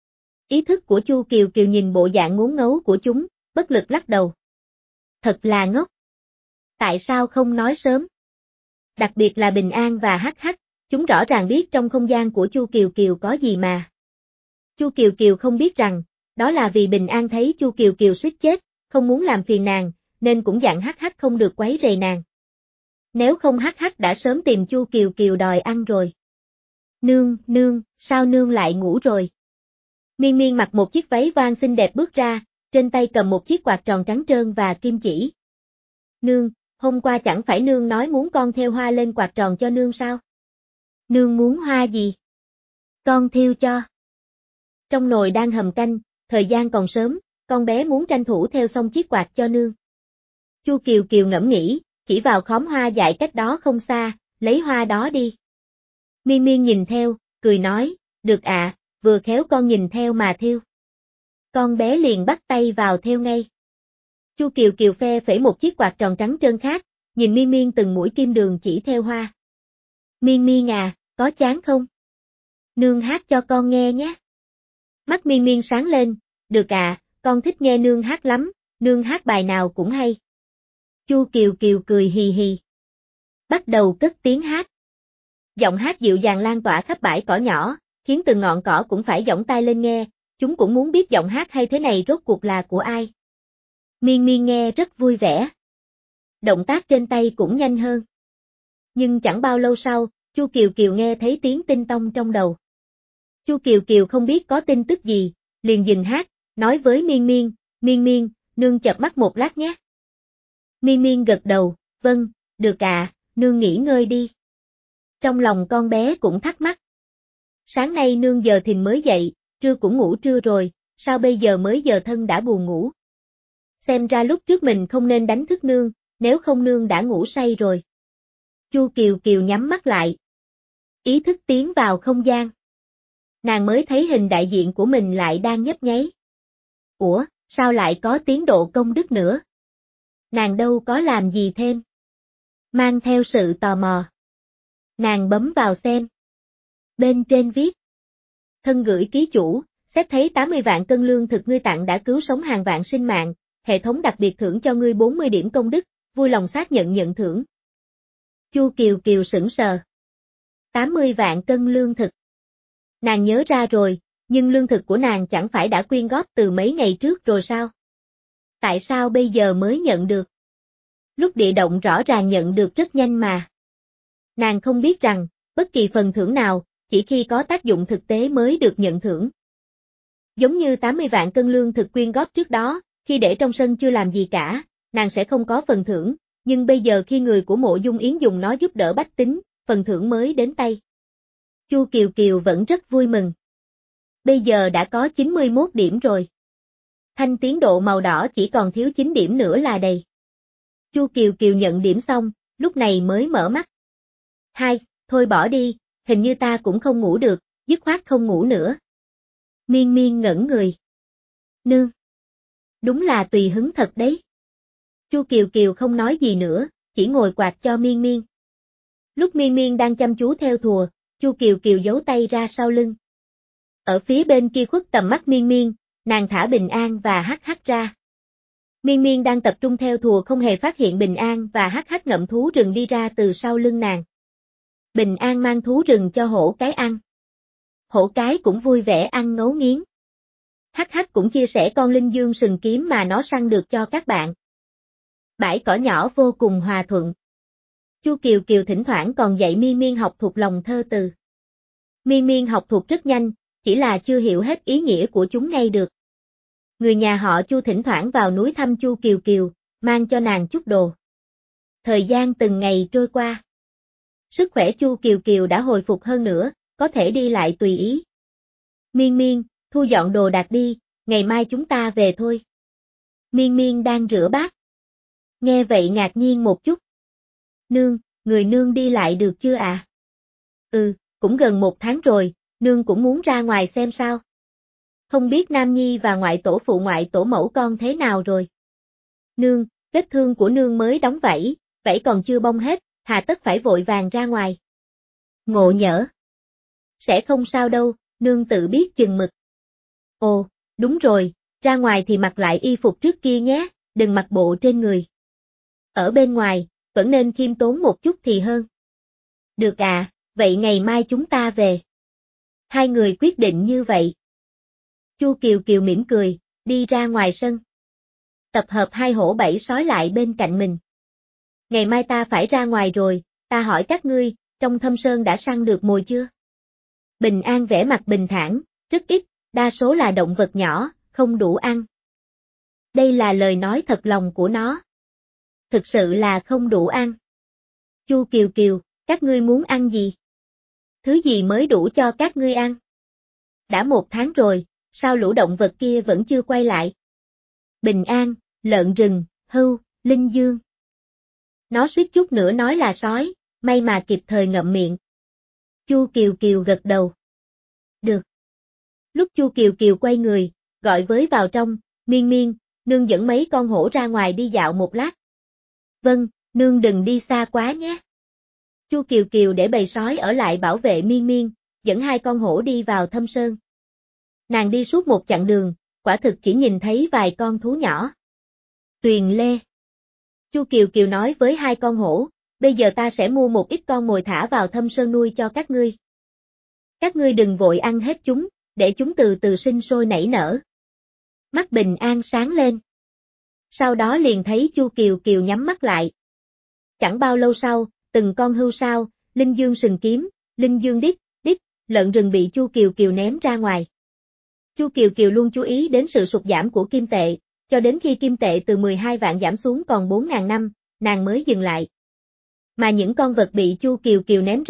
Ý thức của Chu Kiều Kiều nhìn bộ dạng ngốn ngấu của chúng, bất lực lắc đầu. Thật là ngốc. Tại sao không nói sớm? Đặc biệt là Bình An và hắc hắc, chúng rõ ràng biết trong không gian của Chu Kiều Kiều có gì mà. Chu Kiều Kiều không biết rằng, đó là vì Bình An thấy Chu Kiều Kiều suýt chết, không muốn làm phiền nàng, nên cũng dặn hắc hắc không được quấy rầy nàng. Nếu không hắc hắc đã sớm tìm Chu Kiều Kiều đòi ăn rồi. Nương, nương, sao nương lại ngủ rồi? Miên Miên mặc một chiếc váy voan xinh đẹp bước ra, trên tay cầm một chiếc quạt tròn trắng trơn và kim chỉ. Nương, hôm qua chẳng phải nương nói muốn con thêu hoa lên quạt tròn cho nương sao? Nương muốn hoa gì? Con thêu cho. Trong nồi đang hầm canh, thời gian còn sớm, con bé muốn tranh thủ thêu xong chiếc quạt cho nương. Chu Kiều Kiều ngẫm nghĩ, chỉ vào khóm hoa dại cách đó không xa, lấy hoa đó đi. Miên Miên nhìn theo, cười nói, được ạ, à, vừa khéo con nhìn theo mà thêu. Con bé liền bắt tay vào thêu ngay. Chu Kiều Kiều phe phẩy một chiếc quạt tròn trắng trơn khác, nhìn Miên Miên từng mũi kim đường chỉ theo hoa. Miên Miên à, có chán không? Nương hát cho con nghe nhé. Mắt Miên Miên sáng lên, được ạ, à, con thích nghe nương hát lắm, nương hát bài nào cũng hay. Chu Kiều Kiều cười hì hì. Bắt đầu cất tiếng hát. Giọng hát dịu dàng lan tỏa khắp bãi cỏ nhỏ, khiến từng ngọn cỏ cũng phải giỏng tai lên nghe, chúng cũng muốn biết giọng hát hay thế này rốt cuộc là của ai. Miên Miên nghe rất vui vẻ. Động tác trên tay cũng nhanh hơn. Nhưng chẳng bao lâu sau, Chu Kiều Kiều nghe thấy tiếng tinh tông trong đầu. Chu Kiều Kiều không biết có tin tức gì, liền dừng hát, nói với Miên Miên, Miên Miên, nương chợp mắt một lát nhé. Miên Miên gật đầu, vâng, được ạ, à, nương nghỉ ngơi đi. Trong lòng con bé cũng thắc mắc. Sáng nay nương giờ thìn mới dậy, trưa cũng ngủ trưa rồi, sao bây giờ mới giờ thân đã buồn ngủ? Xem ra lúc trước mình không nên đánh thức nương, nếu không nương đã ngủ say rồi. Chu Kiều Kiều nhắm mắt lại. Ý thức tiến vào không gian. Nàng mới thấy hình đại diện của mình lại đang nhấp nháy. Ủa, sao lại có tiến độ công đức nữa? Nàng đâu có làm gì thêm. Mang theo sự tò mò. Nàng bấm vào xem. Bên trên viết. Thân gửi ký chủ, xét thấy tám mươi vạn cân lương thực ngươi tặng đã cứu sống hàng vạn sinh mạng, hệ thống đặc biệt thưởng cho ngươi bốn mươi điểm công đức, vui lòng xác nhận nhận thưởng. Chu Kiều Kiều sững sờ. tám mươi vạn cân lương thực. Nàng nhớ ra rồi, nhưng lương thực của nàng chẳng phải đã quyên góp từ mấy ngày trước rồi sao? Tại sao bây giờ mới nhận được? Lúc địa động rõ ràng nhận được rất nhanh mà. Nàng không biết rằng, bất kỳ phần thưởng nào, chỉ khi có tác dụng thực tế mới được nhận thưởng. Giống như tám mươi vạn cân lương thực quyên góp trước đó, khi để trong sân chưa làm gì cả, nàng sẽ không có phần thưởng, nhưng bây giờ khi người của Mộ Dung Yến dùng nó giúp đỡ bách tính, phần thưởng mới đến tay. Chu Kiều Kiều vẫn rất vui mừng. Bây giờ đã có chín mươi mốt điểm rồi. Thanh tiến độ màu đỏ chỉ còn thiếu chín điểm nữa là đầy. Chu Kiều Kiều nhận điểm xong, lúc này mới mở mắt. Hai, thôi bỏ đi, hình như ta cũng không ngủ được, dứt khoát không ngủ nữa. Miên Miên ngẩn người. Nương. Đúng là tùy hứng thật đấy. Chu Kiều Kiều không nói gì nữa, chỉ ngồi quạt cho Miên Miên. Lúc Miên Miên đang chăm chú theo thùa, Chu Kiều Kiều giấu tay ra sau lưng. Ở phía bên kia khuất tầm mắt Miên Miên, nàng thả Bình An và Hắc Hắc ra. Miên Miên đang tập trung theo thùa không hề phát hiện Bình An và Hắc Hắc ngậm thú rừng đi ra từ sau lưng nàng. Bình An mang thú rừng cho hổ cái ăn. Hổ cái cũng vui vẻ ăn ngấu nghiến. Hắc Hắc cũng chia sẻ con linh dương sừng kiếm mà nó săn được cho các bạn. Bãi cỏ nhỏ vô cùng hòa thuận. Chu Kiều Kiều thỉnh thoảng còn dạy Miên Miên học thuộc lòng thơ từ. Miên Miên học thuộc rất nhanh, chỉ là chưa hiểu hết ý nghĩa của chúng ngay được. Người nhà họ Chu thỉnh thoảng vào núi thăm Chu Kiều Kiều, mang cho nàng chút đồ. Thời gian từng ngày trôi qua. Sức khỏe Chu Kiều Kiều đã hồi phục hơn nữa, có thể đi lại tùy ý. Miên Miên, thu dọn đồ đạc đi, ngày mai chúng ta về thôi. Miên Miên đang rửa bát. Nghe vậy ngạc nhiên một chút. Nương, người nương đi lại được chưa à? Ừ, cũng gần một tháng rồi, nương cũng muốn ra ngoài xem sao. Không biết Nam Nhi và ngoại tổ phụ ngoại tổ mẫu con thế nào rồi? Nương, vết thương của nương mới đóng vảy, vảy còn chưa bong hết, hà tất phải vội vàng ra ngoài. Ngộ nhỡ. Sẽ không sao đâu, nương tự biết chừng mực. Ồ, đúng rồi, ra ngoài thì mặc lại y phục trước kia nhé, đừng mặc bộ trên người. Ở bên ngoài, vẫn nên khiêm tốn một chút thì hơn. Được à, vậy ngày mai chúng ta về. Hai người quyết định như vậy. Chu Kiều Kiều mỉm cười, đi ra ngoài sân. Tập hợp hai hổ bảy sói lại bên cạnh mình. Ngày mai ta phải ra ngoài rồi, ta hỏi các ngươi, trong thâm sơn đã săn được mồi chưa? Bình An vẻ mặt bình thản, rất ít, đa số là động vật nhỏ, không đủ ăn. Đây là lời nói thật lòng của nó. Thực sự là không đủ ăn. Chu Kiều Kiều, các ngươi muốn ăn gì? Thứ gì mới đủ cho các ngươi ăn? Đã một tháng rồi, sao lũ động vật kia vẫn chưa quay lại? Bình An, lợn rừng, hươu, linh dương. Nó suýt chút nữa nói là sói, may mà kịp thời ngậm miệng. Chu Kiều Kiều gật đầu. Được. Lúc Chu Kiều Kiều quay người, gọi với vào trong, Miên Miên, nương dẫn mấy con hổ ra ngoài đi dạo một lát. Vâng, nương đừng đi xa quá nhé. Chu Kiều Kiều để bầy sói ở lại bảo vệ Miên Miên, dẫn hai con hổ đi vào thâm sơn. Nàng đi suốt một chặng đường, quả thực chỉ nhìn thấy vài con thú nhỏ. Tuyền Lê. Chu Kiều Kiều nói với hai con hổ, bây giờ ta sẽ mua một ít con mồi thả vào thâm sơn nuôi cho các ngươi. Các ngươi đừng vội ăn hết chúng, để chúng từ từ sinh sôi nảy nở. Mắt Bình An sáng lên. Sau đó liền thấy Chu Kiều Kiều nhắm mắt lại. Chẳng bao lâu sau, từng con hươu sao, linh dương sừng kiếm, linh dương đít, đít, lợn rừng bị Chu Kiều Kiều ném ra ngoài. Chu Kiều Kiều luôn chú ý đến sự sụt giảm của kim tệ, cho đến khi kim tệ từ mười hai vạn giảm xuống còn bốn nghìn năm, nàng mới dừng lại. Mà những con vật bị Chu Kiều Kiều ném ra,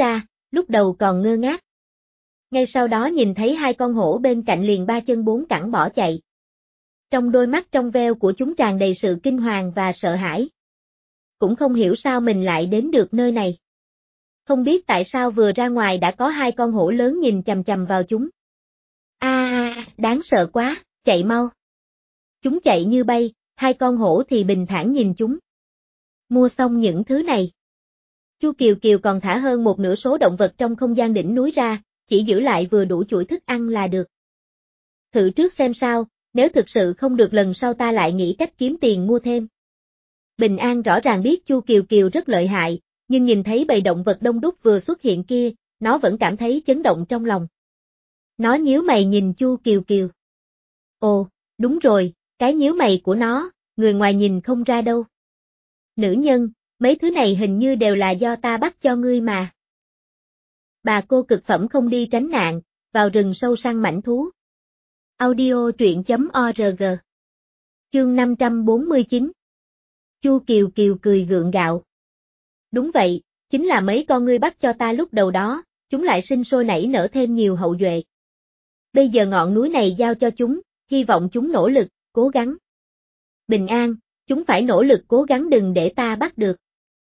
lúc đầu còn ngơ ngác. Ngay sau đó nhìn thấy hai con hổ bên cạnh liền ba chân bốn cẳng bỏ chạy. Trong đôi mắt trong veo của chúng tràn đầy sự kinh hoàng và sợ hãi. Cũng không hiểu sao mình lại đến được nơi này. Không biết tại sao vừa ra ngoài đã có hai con hổ lớn nhìn chằm chằm vào chúng. A à, đáng sợ quá, chạy mau. Chúng chạy như bay, hai con hổ thì bình thản nhìn chúng. Mua xong những thứ này. Chu Kiều Kiều còn thả hơn một nửa số động vật trong không gian đỉnh núi ra, chỉ giữ lại vừa đủ chuỗi thức ăn là được. Thử trước xem sao, nếu thực sự không được lần sau ta lại nghĩ cách kiếm tiền mua thêm. Bình An rõ ràng biết Chu Kiều Kiều rất lợi hại, nhưng nhìn thấy bầy động vật đông đúc vừa xuất hiện kia, nó vẫn cảm thấy chấn động trong lòng. Nó nhíu mày nhìn Chu Kiều Kiều. Ồ, đúng rồi, cái nhíu mày của nó, người ngoài nhìn không ra đâu. Nữ nhân, mấy thứ này hình như đều là do ta bắt cho ngươi mà. Bà cô cực phẩm không đi tránh nạn, vào rừng sâu săn mãnh thú. Audio truyện chấm org. Chương năm trăm bốn mươi chín. Chu Kiều Kiều cười gượng gạo. Đúng vậy, chính là mấy con ngươi bắt cho ta lúc đầu đó, chúng lại sinh sôi nảy nở thêm nhiều hậu duệ. Bây giờ ngọn núi này giao cho chúng, hy vọng chúng nỗ lực, cố gắng. Bình An, chúng phải nỗ lực cố gắng đừng để ta bắt được.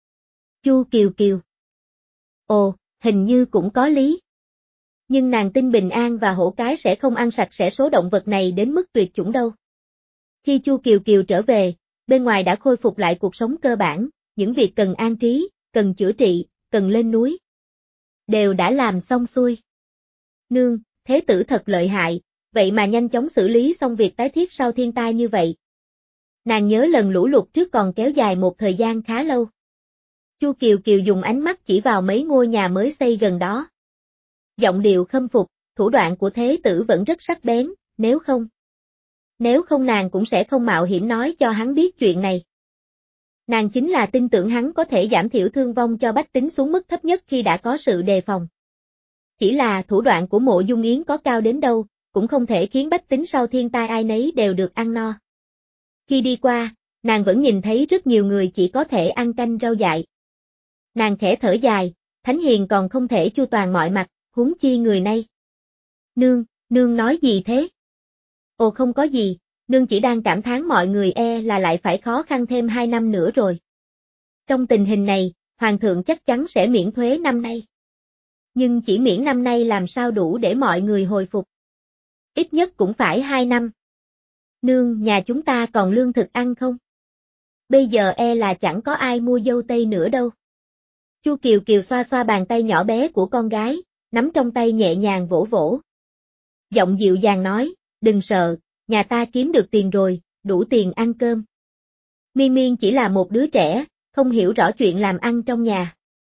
Chu Kiều Kiều. Ồ, hình như cũng có lý. Nhưng nàng tin Bình An và hổ cái sẽ không ăn sạch sẽ số động vật này đến mức tuyệt chủng đâu. Khi Chu Kiều Kiều trở về, bên ngoài đã khôi phục lại cuộc sống cơ bản, những việc cần an trí, cần chữa trị, cần lên núi. Đều đã làm xong xuôi. Nương, thế tử thật lợi hại, vậy mà nhanh chóng xử lý xong việc tái thiết sau thiên tai như vậy. Nàng nhớ lần lũ lụt trước còn kéo dài một thời gian khá lâu. Chu Kiều Kiều dùng ánh mắt chỉ vào mấy ngôi nhà mới xây gần đó. Giọng điệu khâm phục, thủ đoạn của thế tử vẫn rất sắc bén, nếu không. Nếu không nàng cũng sẽ không mạo hiểm nói cho hắn biết chuyện này. Nàng chính là tin tưởng hắn có thể giảm thiểu thương vong cho bách tính xuống mức thấp nhất khi đã có sự đề phòng. Chỉ là thủ đoạn của Mộ Dung Yến có cao đến đâu, cũng không thể khiến bách tính sau thiên tai ai nấy đều được ăn no. Khi đi qua, nàng vẫn nhìn thấy rất nhiều người chỉ có thể ăn canh rau dại. Nàng khẽ thở dài, Thánh Hiền còn không thể chu toàn mọi mặt, huống chi người này. Nương, nương nói gì thế? Ồ không có gì, nương chỉ đang cảm thán mọi người e là lại phải khó khăn thêm hai năm nữa rồi. Trong tình hình này, Hoàng thượng chắc chắn sẽ miễn thuế năm nay. Nhưng chỉ miễn năm nay làm sao đủ để mọi người hồi phục. Ít nhất cũng phải hai năm. Nương, nhà chúng ta còn lương thực ăn không? Bây giờ e là chẳng có ai mua dâu tây nữa đâu. Chu Kiều Kiều xoa xoa bàn tay nhỏ bé của con gái, nắm trong tay nhẹ nhàng vỗ vỗ. Giọng dịu dàng nói, đừng sợ, nhà ta kiếm được tiền rồi, đủ tiền ăn cơm. Miên Miên chỉ là một đứa trẻ, không hiểu rõ chuyện làm ăn trong nhà.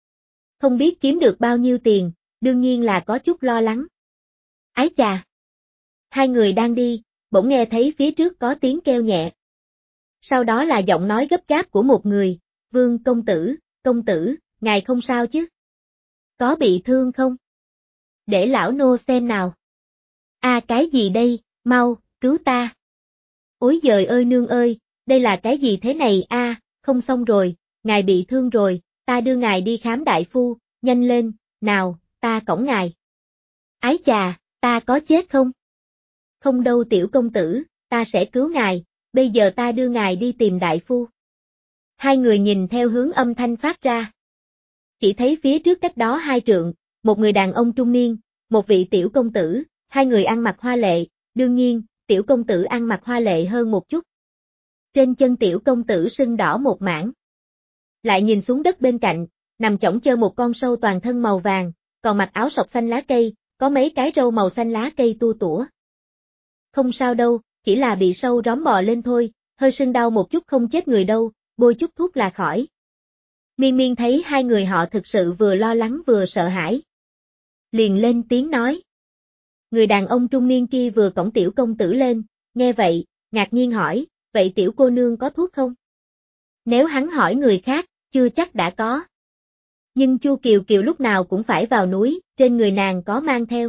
Không biết kiếm được bao nhiêu tiền, đương nhiên là có chút lo lắng. Ái chà! Hai người đang đi, bỗng nghe thấy phía trước có tiếng kêu nhẹ. Sau đó là giọng nói gấp gáp của một người, Vương công tử, công tử, ngài không sao chứ? Có bị thương không? Để lão nô xem nào. À cái gì đây, mau, cứu ta. Ôi giời ơi nương ơi, đây là cái gì thế này a? À, không xong rồi, ngài bị thương rồi, ta đưa ngài đi khám đại phu, nhanh lên, nào, ta cõng ngài. Ái chà, ta có chết không? Không đâu tiểu công tử, ta sẽ cứu ngài, bây giờ ta đưa ngài đi tìm đại phu. Hai người nhìn theo hướng âm thanh phát ra. Chỉ thấy phía trước cách đó hai trượng, một người đàn ông trung niên, một vị tiểu công tử, hai người ăn mặc hoa lệ, đương nhiên, tiểu công tử ăn mặc hoa lệ hơn một chút. Trên chân tiểu công tử sưng đỏ một mảng. Lại nhìn xuống đất bên cạnh, nằm chõng chơ một con sâu toàn thân màu vàng, còn mặc áo sọc xanh lá cây, có mấy cái râu màu xanh lá cây tua tủa. Không sao đâu, chỉ là bị sâu róm bò lên thôi, hơi sưng đau một chút không chết người đâu, bôi chút thuốc là khỏi. Miên Miên thấy hai người họ thực sự vừa lo lắng vừa sợ hãi. Liền lên tiếng nói. Người đàn ông trung niên kia vừa cõng tiểu công tử lên, nghe vậy, ngạc nhiên hỏi, vậy tiểu cô nương có thuốc không? Nếu hắn hỏi người khác, chưa chắc đã có. Nhưng Chu Kiều Kiều lúc nào cũng phải vào núi, trên người nàng có mang theo.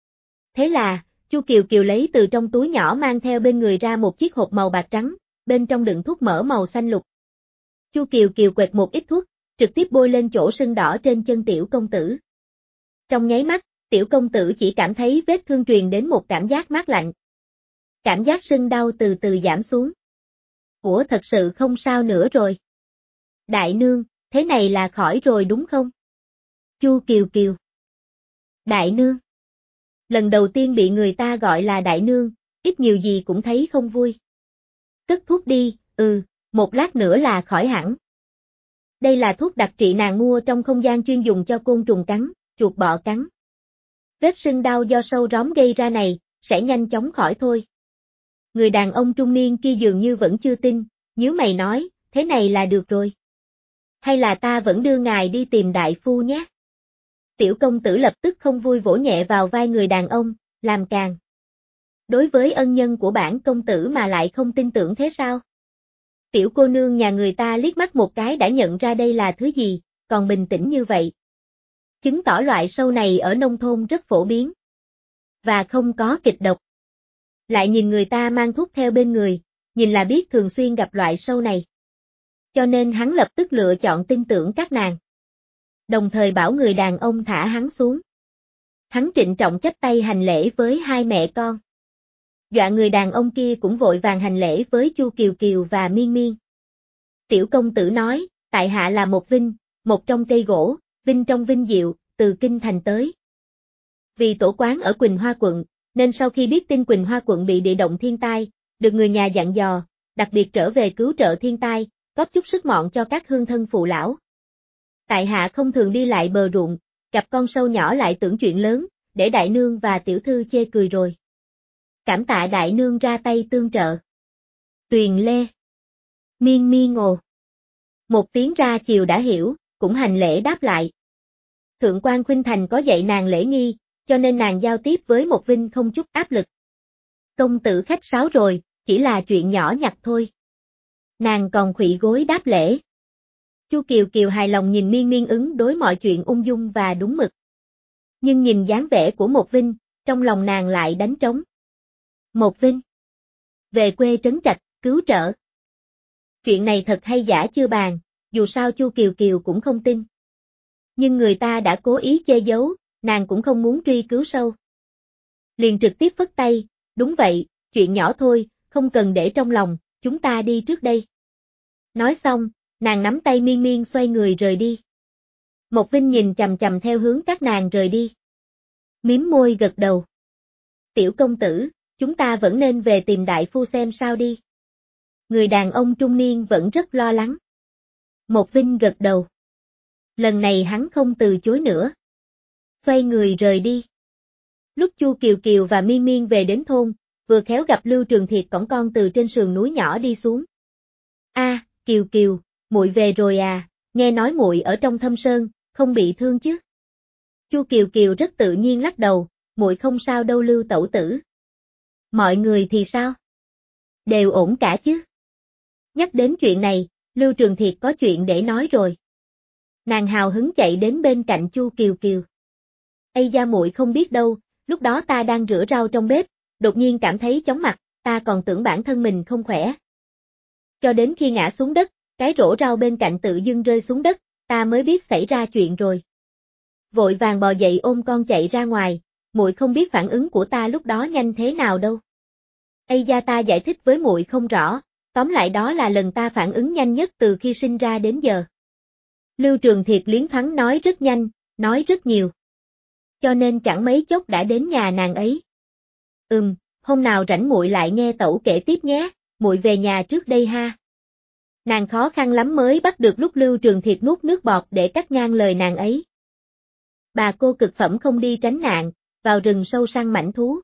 Thế là, Chu Kiều Kiều lấy từ trong túi nhỏ mang theo bên người ra một chiếc hộp màu bạc trắng, bên trong đựng thuốc mỡ màu xanh lục. Chu Kiều Kiều quẹt một ít thuốc, trực tiếp bôi lên chỗ sưng đỏ trên chân tiểu công tử. Trong nháy mắt, tiểu công tử chỉ cảm thấy vết thương truyền đến một cảm giác mát lạnh. Cảm giác sưng đau từ từ giảm xuống. Ủa thật sự không sao nữa rồi. Đại nương, thế này là khỏi rồi đúng không? Chu Kiều Kiều. Đại nương. Lần đầu tiên bị người ta gọi là đại nương, ít nhiều gì cũng thấy không vui. Cất thuốc đi, ừ, một lát nữa là khỏi hẳn. Đây là thuốc đặc trị nàng mua trong không gian chuyên dùng cho côn trùng cắn, chuột bọ cắn. Vết sưng đau do sâu róm gây ra này, sẽ nhanh chóng khỏi thôi. Người đàn ông trung niên kia dường như vẫn chưa tin, nhíu mày nói, thế này là được rồi. Hay là ta vẫn đưa ngài đi tìm đại phu nhé. Tiểu công tử lập tức không vui vỗ nhẹ vào vai người đàn ông, làm càng. Đối với ân nhân của bản công tử mà lại không tin tưởng thế sao? Tiểu cô nương nhà người ta liếc mắt một cái đã nhận ra đây là thứ gì, còn bình tĩnh như vậy. Chứng tỏ loại sâu này ở nông thôn rất phổ biến. Và không có kịch độc. Lại nhìn người ta mang thuốc theo bên người, nhìn là biết thường xuyên gặp loại sâu này. Cho nên hắn lập tức lựa chọn tin tưởng các nàng. Đồng thời bảo người đàn ông thả hắn xuống. Hắn trịnh trọng chắp tay hành lễ với hai mẹ con. Dọa người đàn ông kia cũng vội vàng hành lễ với Chu Kiều Kiều và Miên Miên. Tiểu công tử nói, tại hạ là một vinh, một trong cây gỗ, vinh trong vinh diệu, từ kinh thành tới. Vì tổ quán ở Quỳnh Hoa quận, nên sau khi biết tin Quỳnh Hoa quận bị địa động thiên tai, được người nhà dặn dò, đặc biệt trở về cứu trợ thiên tai, góp chút sức mọn cho các hương thân phụ lão. Tại hạ không thường đi lại bờ ruộng, gặp con sâu nhỏ lại tưởng chuyện lớn, để đại nương và tiểu thư chê cười rồi. Cảm tạ đại nương ra tay tương trợ. Tuyền Lê. Miên Miên ồ. Một tiếng ra chiều đã hiểu, cũng hành lễ đáp lại. Thượng quan Khuynh Thành có dạy nàng lễ nghi, cho nên nàng giao tiếp với một vinh không chút áp lực. Công tử khách sáo rồi, chỉ là chuyện nhỏ nhặt thôi. Nàng còn khuỵu gối đáp lễ. Chu Kiều Kiều hài lòng nhìn Miên Miên ứng đối mọi chuyện ung dung và đúng mực. Nhưng nhìn dáng vẻ của một vinh, trong lòng nàng lại đánh trống. Một vinh. Về quê trấn trạch, cứu trợ. Chuyện này thật hay giả chưa bàn, dù sao Chu Kiều Kiều cũng không tin. Nhưng người ta đã cố ý che giấu, nàng cũng không muốn truy cứu sâu. Liền trực tiếp phất tay, đúng vậy, chuyện nhỏ thôi, không cần để trong lòng, chúng ta đi trước đây. Nói xong, nàng nắm tay Miên Miên xoay người rời đi. Một vinh nhìn chằm chằm theo hướng các nàng rời đi. Miếm môi gật đầu. Tiểu công tử, chúng ta vẫn nên về tìm đại phu xem sao đi. Người đàn ông trung niên vẫn rất lo lắng. Một vinh gật đầu. Lần này hắn không từ chối nữa. Xoay người rời đi. Lúc Chu Kiều Kiều và Miên Miên về đến thôn, vừa khéo gặp Lưu Trường Thiệt cõng con từ trên sườn núi nhỏ đi xuống. A, à, Kiều Kiều, muội về rồi à, nghe nói muội ở trong Thâm Sơn, không bị thương chứ? Chu Kiều Kiều rất tự nhiên lắc đầu, muội không sao đâu Lưu tẩu tử. Mọi người thì sao? Đều ổn cả chứ? Nhắc đến chuyện này, Lưu Trường Thiệt có chuyện để nói rồi. Nàng hào hứng chạy đến bên cạnh Chu Kiều Kiều. Ây da muội không biết đâu, lúc đó ta đang rửa rau trong bếp, đột nhiên cảm thấy chóng mặt, ta còn tưởng bản thân mình không khỏe. Cho đến khi ngã xuống đất, cái rổ rau bên cạnh tự dưng rơi xuống đất, ta mới biết xảy ra chuyện rồi. Vội vàng bò dậy ôm con chạy ra ngoài, muội không biết phản ứng của ta lúc đó nhanh thế nào đâu. Ây da ta giải thích với muội không rõ, tóm lại đó là lần ta phản ứng nhanh nhất từ khi sinh ra đến giờ. Lưu Trường Thiệt liến thoáng nói rất nhanh, nói rất nhiều. Cho nên chẳng mấy chốc đã đến nhà nàng ấy. Ừm, hôm nào rảnh muội lại nghe tẩu kể tiếp nhé, muội về nhà trước đây ha. Nàng khó khăn lắm mới bắt được lúc Lưu Trường Thiệt nuốt nước bọt để cắt ngang lời nàng ấy. Bà cô cực phẩm không đi tránh nạn, vào rừng sâu săn mãnh thú.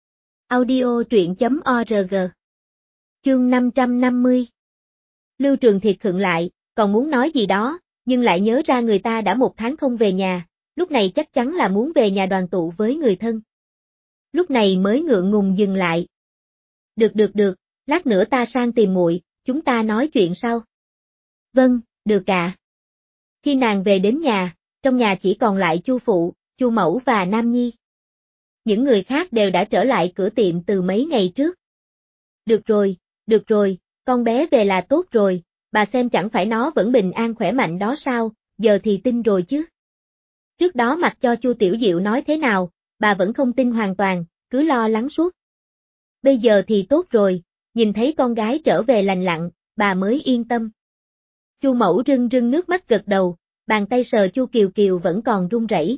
Audio truyện chấm org. Chương năm trăm năm mươi. Lưu Trường Thiệt khựng lại, còn muốn nói gì đó, nhưng lại nhớ ra người ta đã một tháng không về nhà, lúc này chắc chắn là muốn về nhà đoàn tụ với người thân. Lúc này mới ngượng ngùng dừng lại. Được được được, lát nữa ta sang tìm muội, chúng ta nói chuyện sau. Vâng, được ạ. Khi nàng về đến nhà, trong nhà chỉ còn lại Chu phụ, Chu mẫu và Nam Nhi. Những người khác đều đã trở lại cửa tiệm từ mấy ngày trước. Được rồi, được rồi, con bé về là tốt rồi, bà xem chẳng phải nó vẫn bình an khỏe mạnh đó sao, giờ thì tin rồi chứ. Trước đó mặc cho Chu Tiểu Diệu nói thế nào, bà vẫn không tin hoàn toàn, cứ lo lắng suốt. Bây giờ thì tốt rồi, nhìn thấy con gái trở về lành lặn, bà mới yên tâm. Chu Mẫu rưng rưng nước mắt gật đầu, bàn tay sờ Chu Kiều Kiều vẫn còn run rẩy.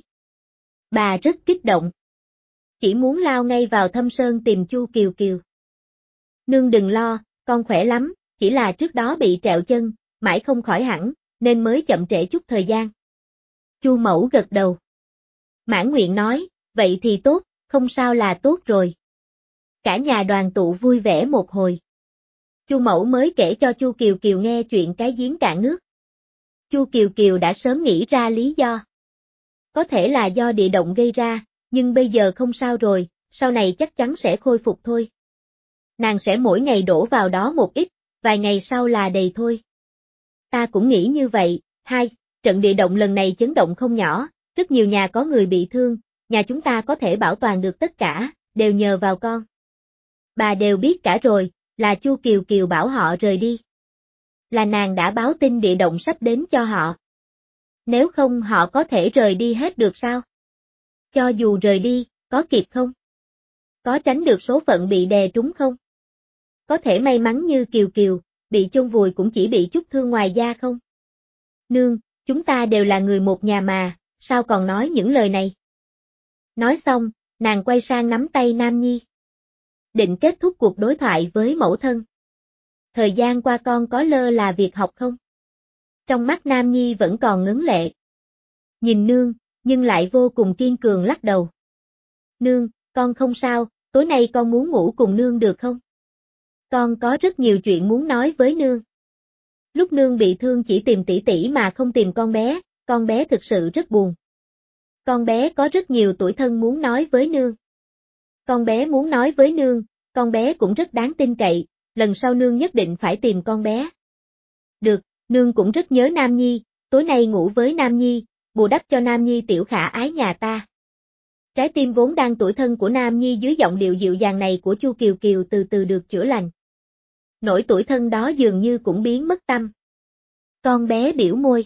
Bà rất kích động. Chỉ muốn lao ngay vào Thâm Sơn tìm Chu Kiều Kiều. Nương đừng lo, con khỏe lắm, chỉ là trước đó bị trẹo chân, mãi không khỏi hẳn, nên mới chậm trễ chút thời gian. Chu Mẫu gật đầu. Mãn Nguyện nói, vậy thì tốt, không sao là tốt rồi. Cả nhà đoàn tụ vui vẻ một hồi. Chu Mẫu mới kể cho Chu Kiều Kiều nghe chuyện cái giếng cạn nước. Chu Kiều Kiều đã sớm nghĩ ra lý do. Có thể là do địa động gây ra, nhưng bây giờ không sao rồi, sau này chắc chắn sẽ khôi phục thôi. Nàng sẽ mỗi ngày đổ vào đó một ít, vài ngày sau là đầy thôi. Ta cũng nghĩ như vậy. Hai, trận địa động lần này chấn động không nhỏ, rất nhiều nhà có người bị thương, nhà chúng ta có thể bảo toàn được tất cả, đều nhờ vào con. Bà đều biết cả rồi, là Chu Kiều Kiều bảo họ rời đi. Là nàng đã báo tin địa động sắp đến cho họ. Nếu không họ có thể rời đi hết được sao? Cho dù rời đi, có kịp không? Có tránh được số phận bị đè trúng không? Có thể may mắn như Kiều Kiều, bị chôn vùi cũng chỉ bị chút thương ngoài da không? Nương, chúng ta đều là người một nhà mà, sao còn nói những lời này? Nói xong, nàng quay sang nắm tay Nam Nhi. Định kết thúc cuộc đối thoại với mẫu thân. Thời gian qua con có lơ là việc học không? Trong mắt Nam Nhi vẫn còn ngấn lệ. Nhìn nương, nhưng lại vô cùng kiên cường lắc đầu. Nương, con không sao, tối nay con muốn ngủ cùng nương được không? Con có rất nhiều chuyện muốn nói với nương. Lúc nương bị thương chỉ tìm tỷ tỷ mà không tìm con bé, con bé thực sự rất buồn. Con bé có rất nhiều tủi thân muốn nói với nương. Con bé muốn nói với nương, con bé cũng rất đáng tin cậy, lần sau nương nhất định phải tìm con bé. Được, nương cũng rất nhớ Nam Nhi, tối nay ngủ với Nam Nhi, bù đắp cho Nam Nhi tiểu khả ái nhà ta. Trái tim vốn đang tủi thân của Nam Nhi dưới giọng điệu dịu dàng này của Chu Kiều Kiều từ từ được chữa lành. Nỗi tủi thân đó dường như cũng biến mất tâm. Con bé biểu môi.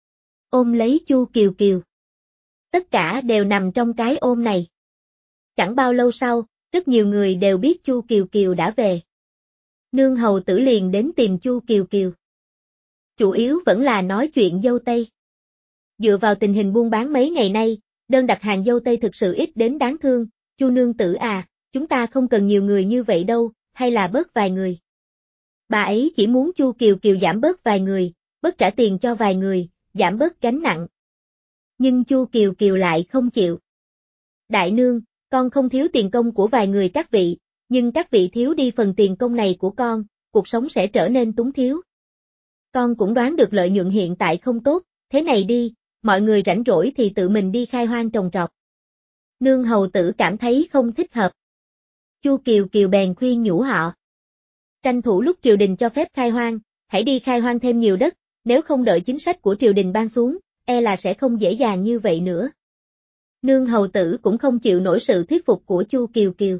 Ôm lấy Chu Kiều Kiều. Tất cả đều nằm trong cái ôm này. Chẳng bao lâu sau, rất nhiều người đều biết Chu Kiều Kiều đã về. Nương hầu tử liền đến tìm Chu Kiều Kiều. Chủ yếu vẫn là nói chuyện dâu tây. Dựa vào tình hình buôn bán mấy ngày nay, đơn đặt hàng dâu tây thực sự ít đến đáng thương. Chu nương tử à, chúng ta không cần nhiều người như vậy đâu, hay là bớt vài người. Bà ấy chỉ muốn Chu Kiều Kiều giảm bớt vài người, bớt trả tiền cho vài người, giảm bớt gánh nặng. Nhưng Chu Kiều Kiều lại không chịu. Đại nương, con không thiếu tiền công của vài người các vị, nhưng các vị thiếu đi phần tiền công này của con, cuộc sống sẽ trở nên túng thiếu. Con cũng đoán được lợi nhuận hiện tại không tốt, thế này đi, mọi người rảnh rỗi thì tự mình đi khai hoang trồng trọt. Nương hầu tử cảm thấy không thích hợp. Chu Kiều Kiều bèn khuyên nhủ họ. Tranh thủ lúc triều đình cho phép khai hoang, hãy đi khai hoang thêm nhiều đất, nếu không đợi chính sách của triều đình ban xuống, e là sẽ không dễ dàng như vậy nữa. Nương hầu tử cũng không chịu nổi sự thuyết phục của Chu Kiều Kiều.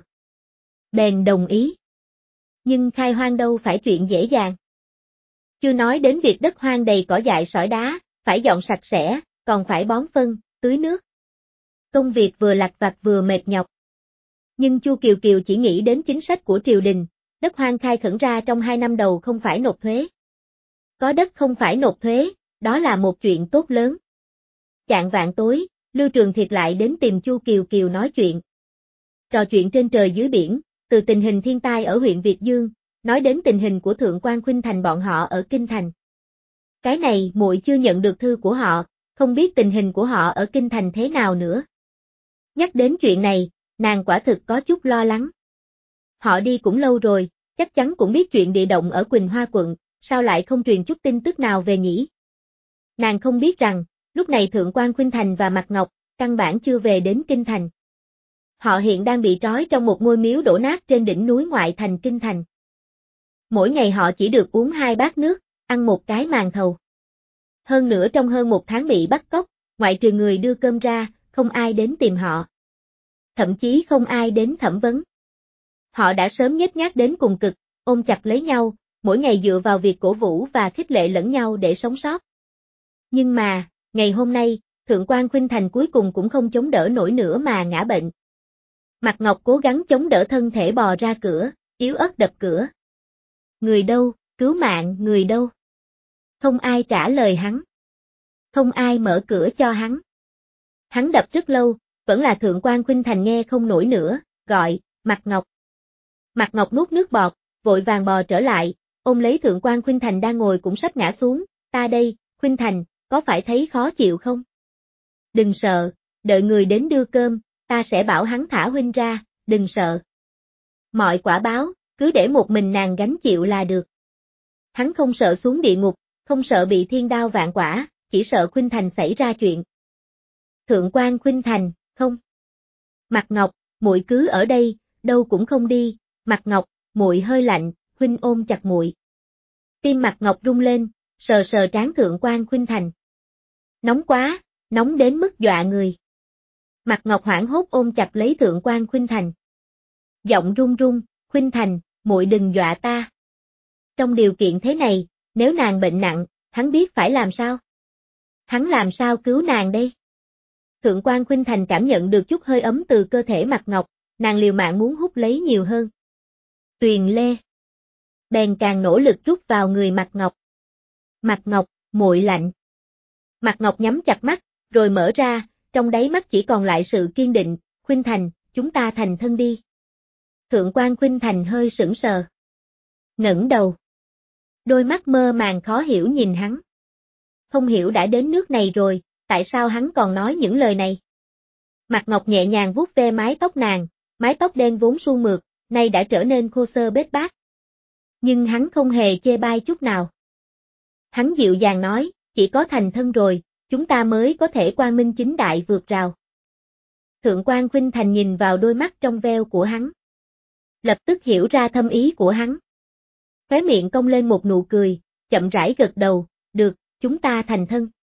Bèn đồng ý. Nhưng khai hoang đâu phải chuyện dễ dàng. Chưa nói đến việc đất hoang đầy cỏ dại sỏi đá, phải dọn sạch sẽ, còn phải bón phân, tưới nước. Công việc vừa lặt vặt vừa mệt nhọc. Nhưng Chu Kiều Kiều chỉ nghĩ đến chính sách của triều đình, đất hoang khai khẩn ra trong hai năm đầu không phải nộp thuế. Có đất không phải nộp thuế, đó là một chuyện tốt lớn. Chạng vạn tối, Lưu Trường Thiệt lại đến tìm Chu Kiều Kiều nói chuyện. Trò chuyện trên trời dưới biển, từ tình hình thiên tai ở huyện Việt Dương, nói đến tình hình của Thượng quan Khuynh Thành bọn họ ở Kinh Thành. Cái này muội chưa nhận được thư của họ, không biết tình hình của họ ở Kinh Thành thế nào nữa. Nhắc đến chuyện này, nàng quả thực có chút lo lắng. Họ đi cũng lâu rồi, chắc chắn cũng biết chuyện địa động ở Quỳnh Hoa quận, sao lại không truyền chút tin tức nào về nhỉ? Nàng không biết rằng, lúc này Thượng quan Khuynh Thành và Mạc Ngọc, căn bản chưa về đến Kinh Thành. Họ hiện đang bị trói trong một ngôi miếu đổ nát trên đỉnh núi ngoại thành Kinh Thành. Mỗi ngày họ chỉ được uống hai bát nước, ăn một cái màn thầu. Hơn nữa trong hơn một tháng bị bắt cóc, ngoại trừ người đưa cơm ra, không ai đến tìm họ. Thậm chí không ai đến thẩm vấn. Họ đã sớm nhếch nhác đến cùng cực, ôm chặt lấy nhau, mỗi ngày dựa vào việc cổ vũ và khích lệ lẫn nhau để sống sót. Nhưng mà, ngày hôm nay, Thượng quan Khuynh Thành cuối cùng cũng không chống đỡ nổi nữa mà ngã bệnh. Mạc Ngọc cố gắng chống đỡ thân thể bò ra cửa, yếu ớt đập cửa. Người đâu, cứu mạng, người đâu? Không ai trả lời hắn. Không ai mở cửa cho hắn. Hắn đập rất lâu, vẫn là Thượng quan Khuynh Thành nghe không nổi nữa, gọi, Mạc Ngọc. Mạc Ngọc nuốt nước bọt, vội vàng bò trở lại, ôm lấy Thượng quan Khuynh Thành đang ngồi cũng sắp ngã xuống, ta đây, Khuynh Thành, có phải thấy khó chịu không? Đừng sợ, đợi người đến đưa cơm, ta sẽ bảo hắn thả huynh ra, đừng sợ. Mọi quả báo, cứ để một mình nàng gánh chịu là được. Hắn không sợ xuống địa ngục, không sợ bị thiên đao vạn quả, chỉ sợ Khuynh Thành xảy ra chuyện. Thượng quan Khuynh Thành, không. Mạc Ngọc, muội cứ ở đây, đâu cũng không đi. Mạc Ngọc, muội hơi lạnh, huynh ôm chặt muội. Tim Mạc Ngọc rung lên, sờ sờ trán Thượng quan Khuynh Thành. Nóng quá, nóng đến mức dọa người. Mạc Ngọc hoảng hốt ôm chặt lấy Thượng quan Khuynh Thành. Giọng run run, Khuynh Thành, muội đừng dọa ta. Trong điều kiện thế này, nếu nàng bệnh nặng, hắn biết phải làm sao? Hắn làm sao cứu nàng đây? Thượng quan Khuynh Thành cảm nhận được chút hơi ấm từ cơ thể Mạc Ngọc, nàng liều mạng muốn hút lấy nhiều hơn. Tuyền Lê. Bèn càng nỗ lực rút vào người Mạc Ngọc. Mạc Ngọc, muội lạnh. Mạc Ngọc nhắm chặt mắt, rồi mở ra, trong đáy mắt chỉ còn lại sự kiên định, Khuynh Thành, chúng ta thành thân đi. Thượng quan Khuynh Thành hơi sững sờ. Ngẩng đầu. Đôi mắt mơ màng khó hiểu nhìn hắn. Không hiểu đã đến nước này rồi, tại sao hắn còn nói những lời này? Mạc Ngọc nhẹ nhàng vuốt ve mái tóc nàng, mái tóc đen vốn suôn mượt, nay đã trở nên khô xơ bết bát. Nhưng hắn không hề chê bai chút nào. Hắn dịu dàng nói, chỉ có thành thân rồi, chúng ta mới có thể quang minh chính đại vượt rào. Thượng quan Khuynh Thành nhìn vào đôi mắt trong veo của hắn. Lập tức hiểu ra thâm ý của hắn. Khóe miệng cong lên một nụ cười, chậm rãi gật đầu, được, chúng ta thành thân.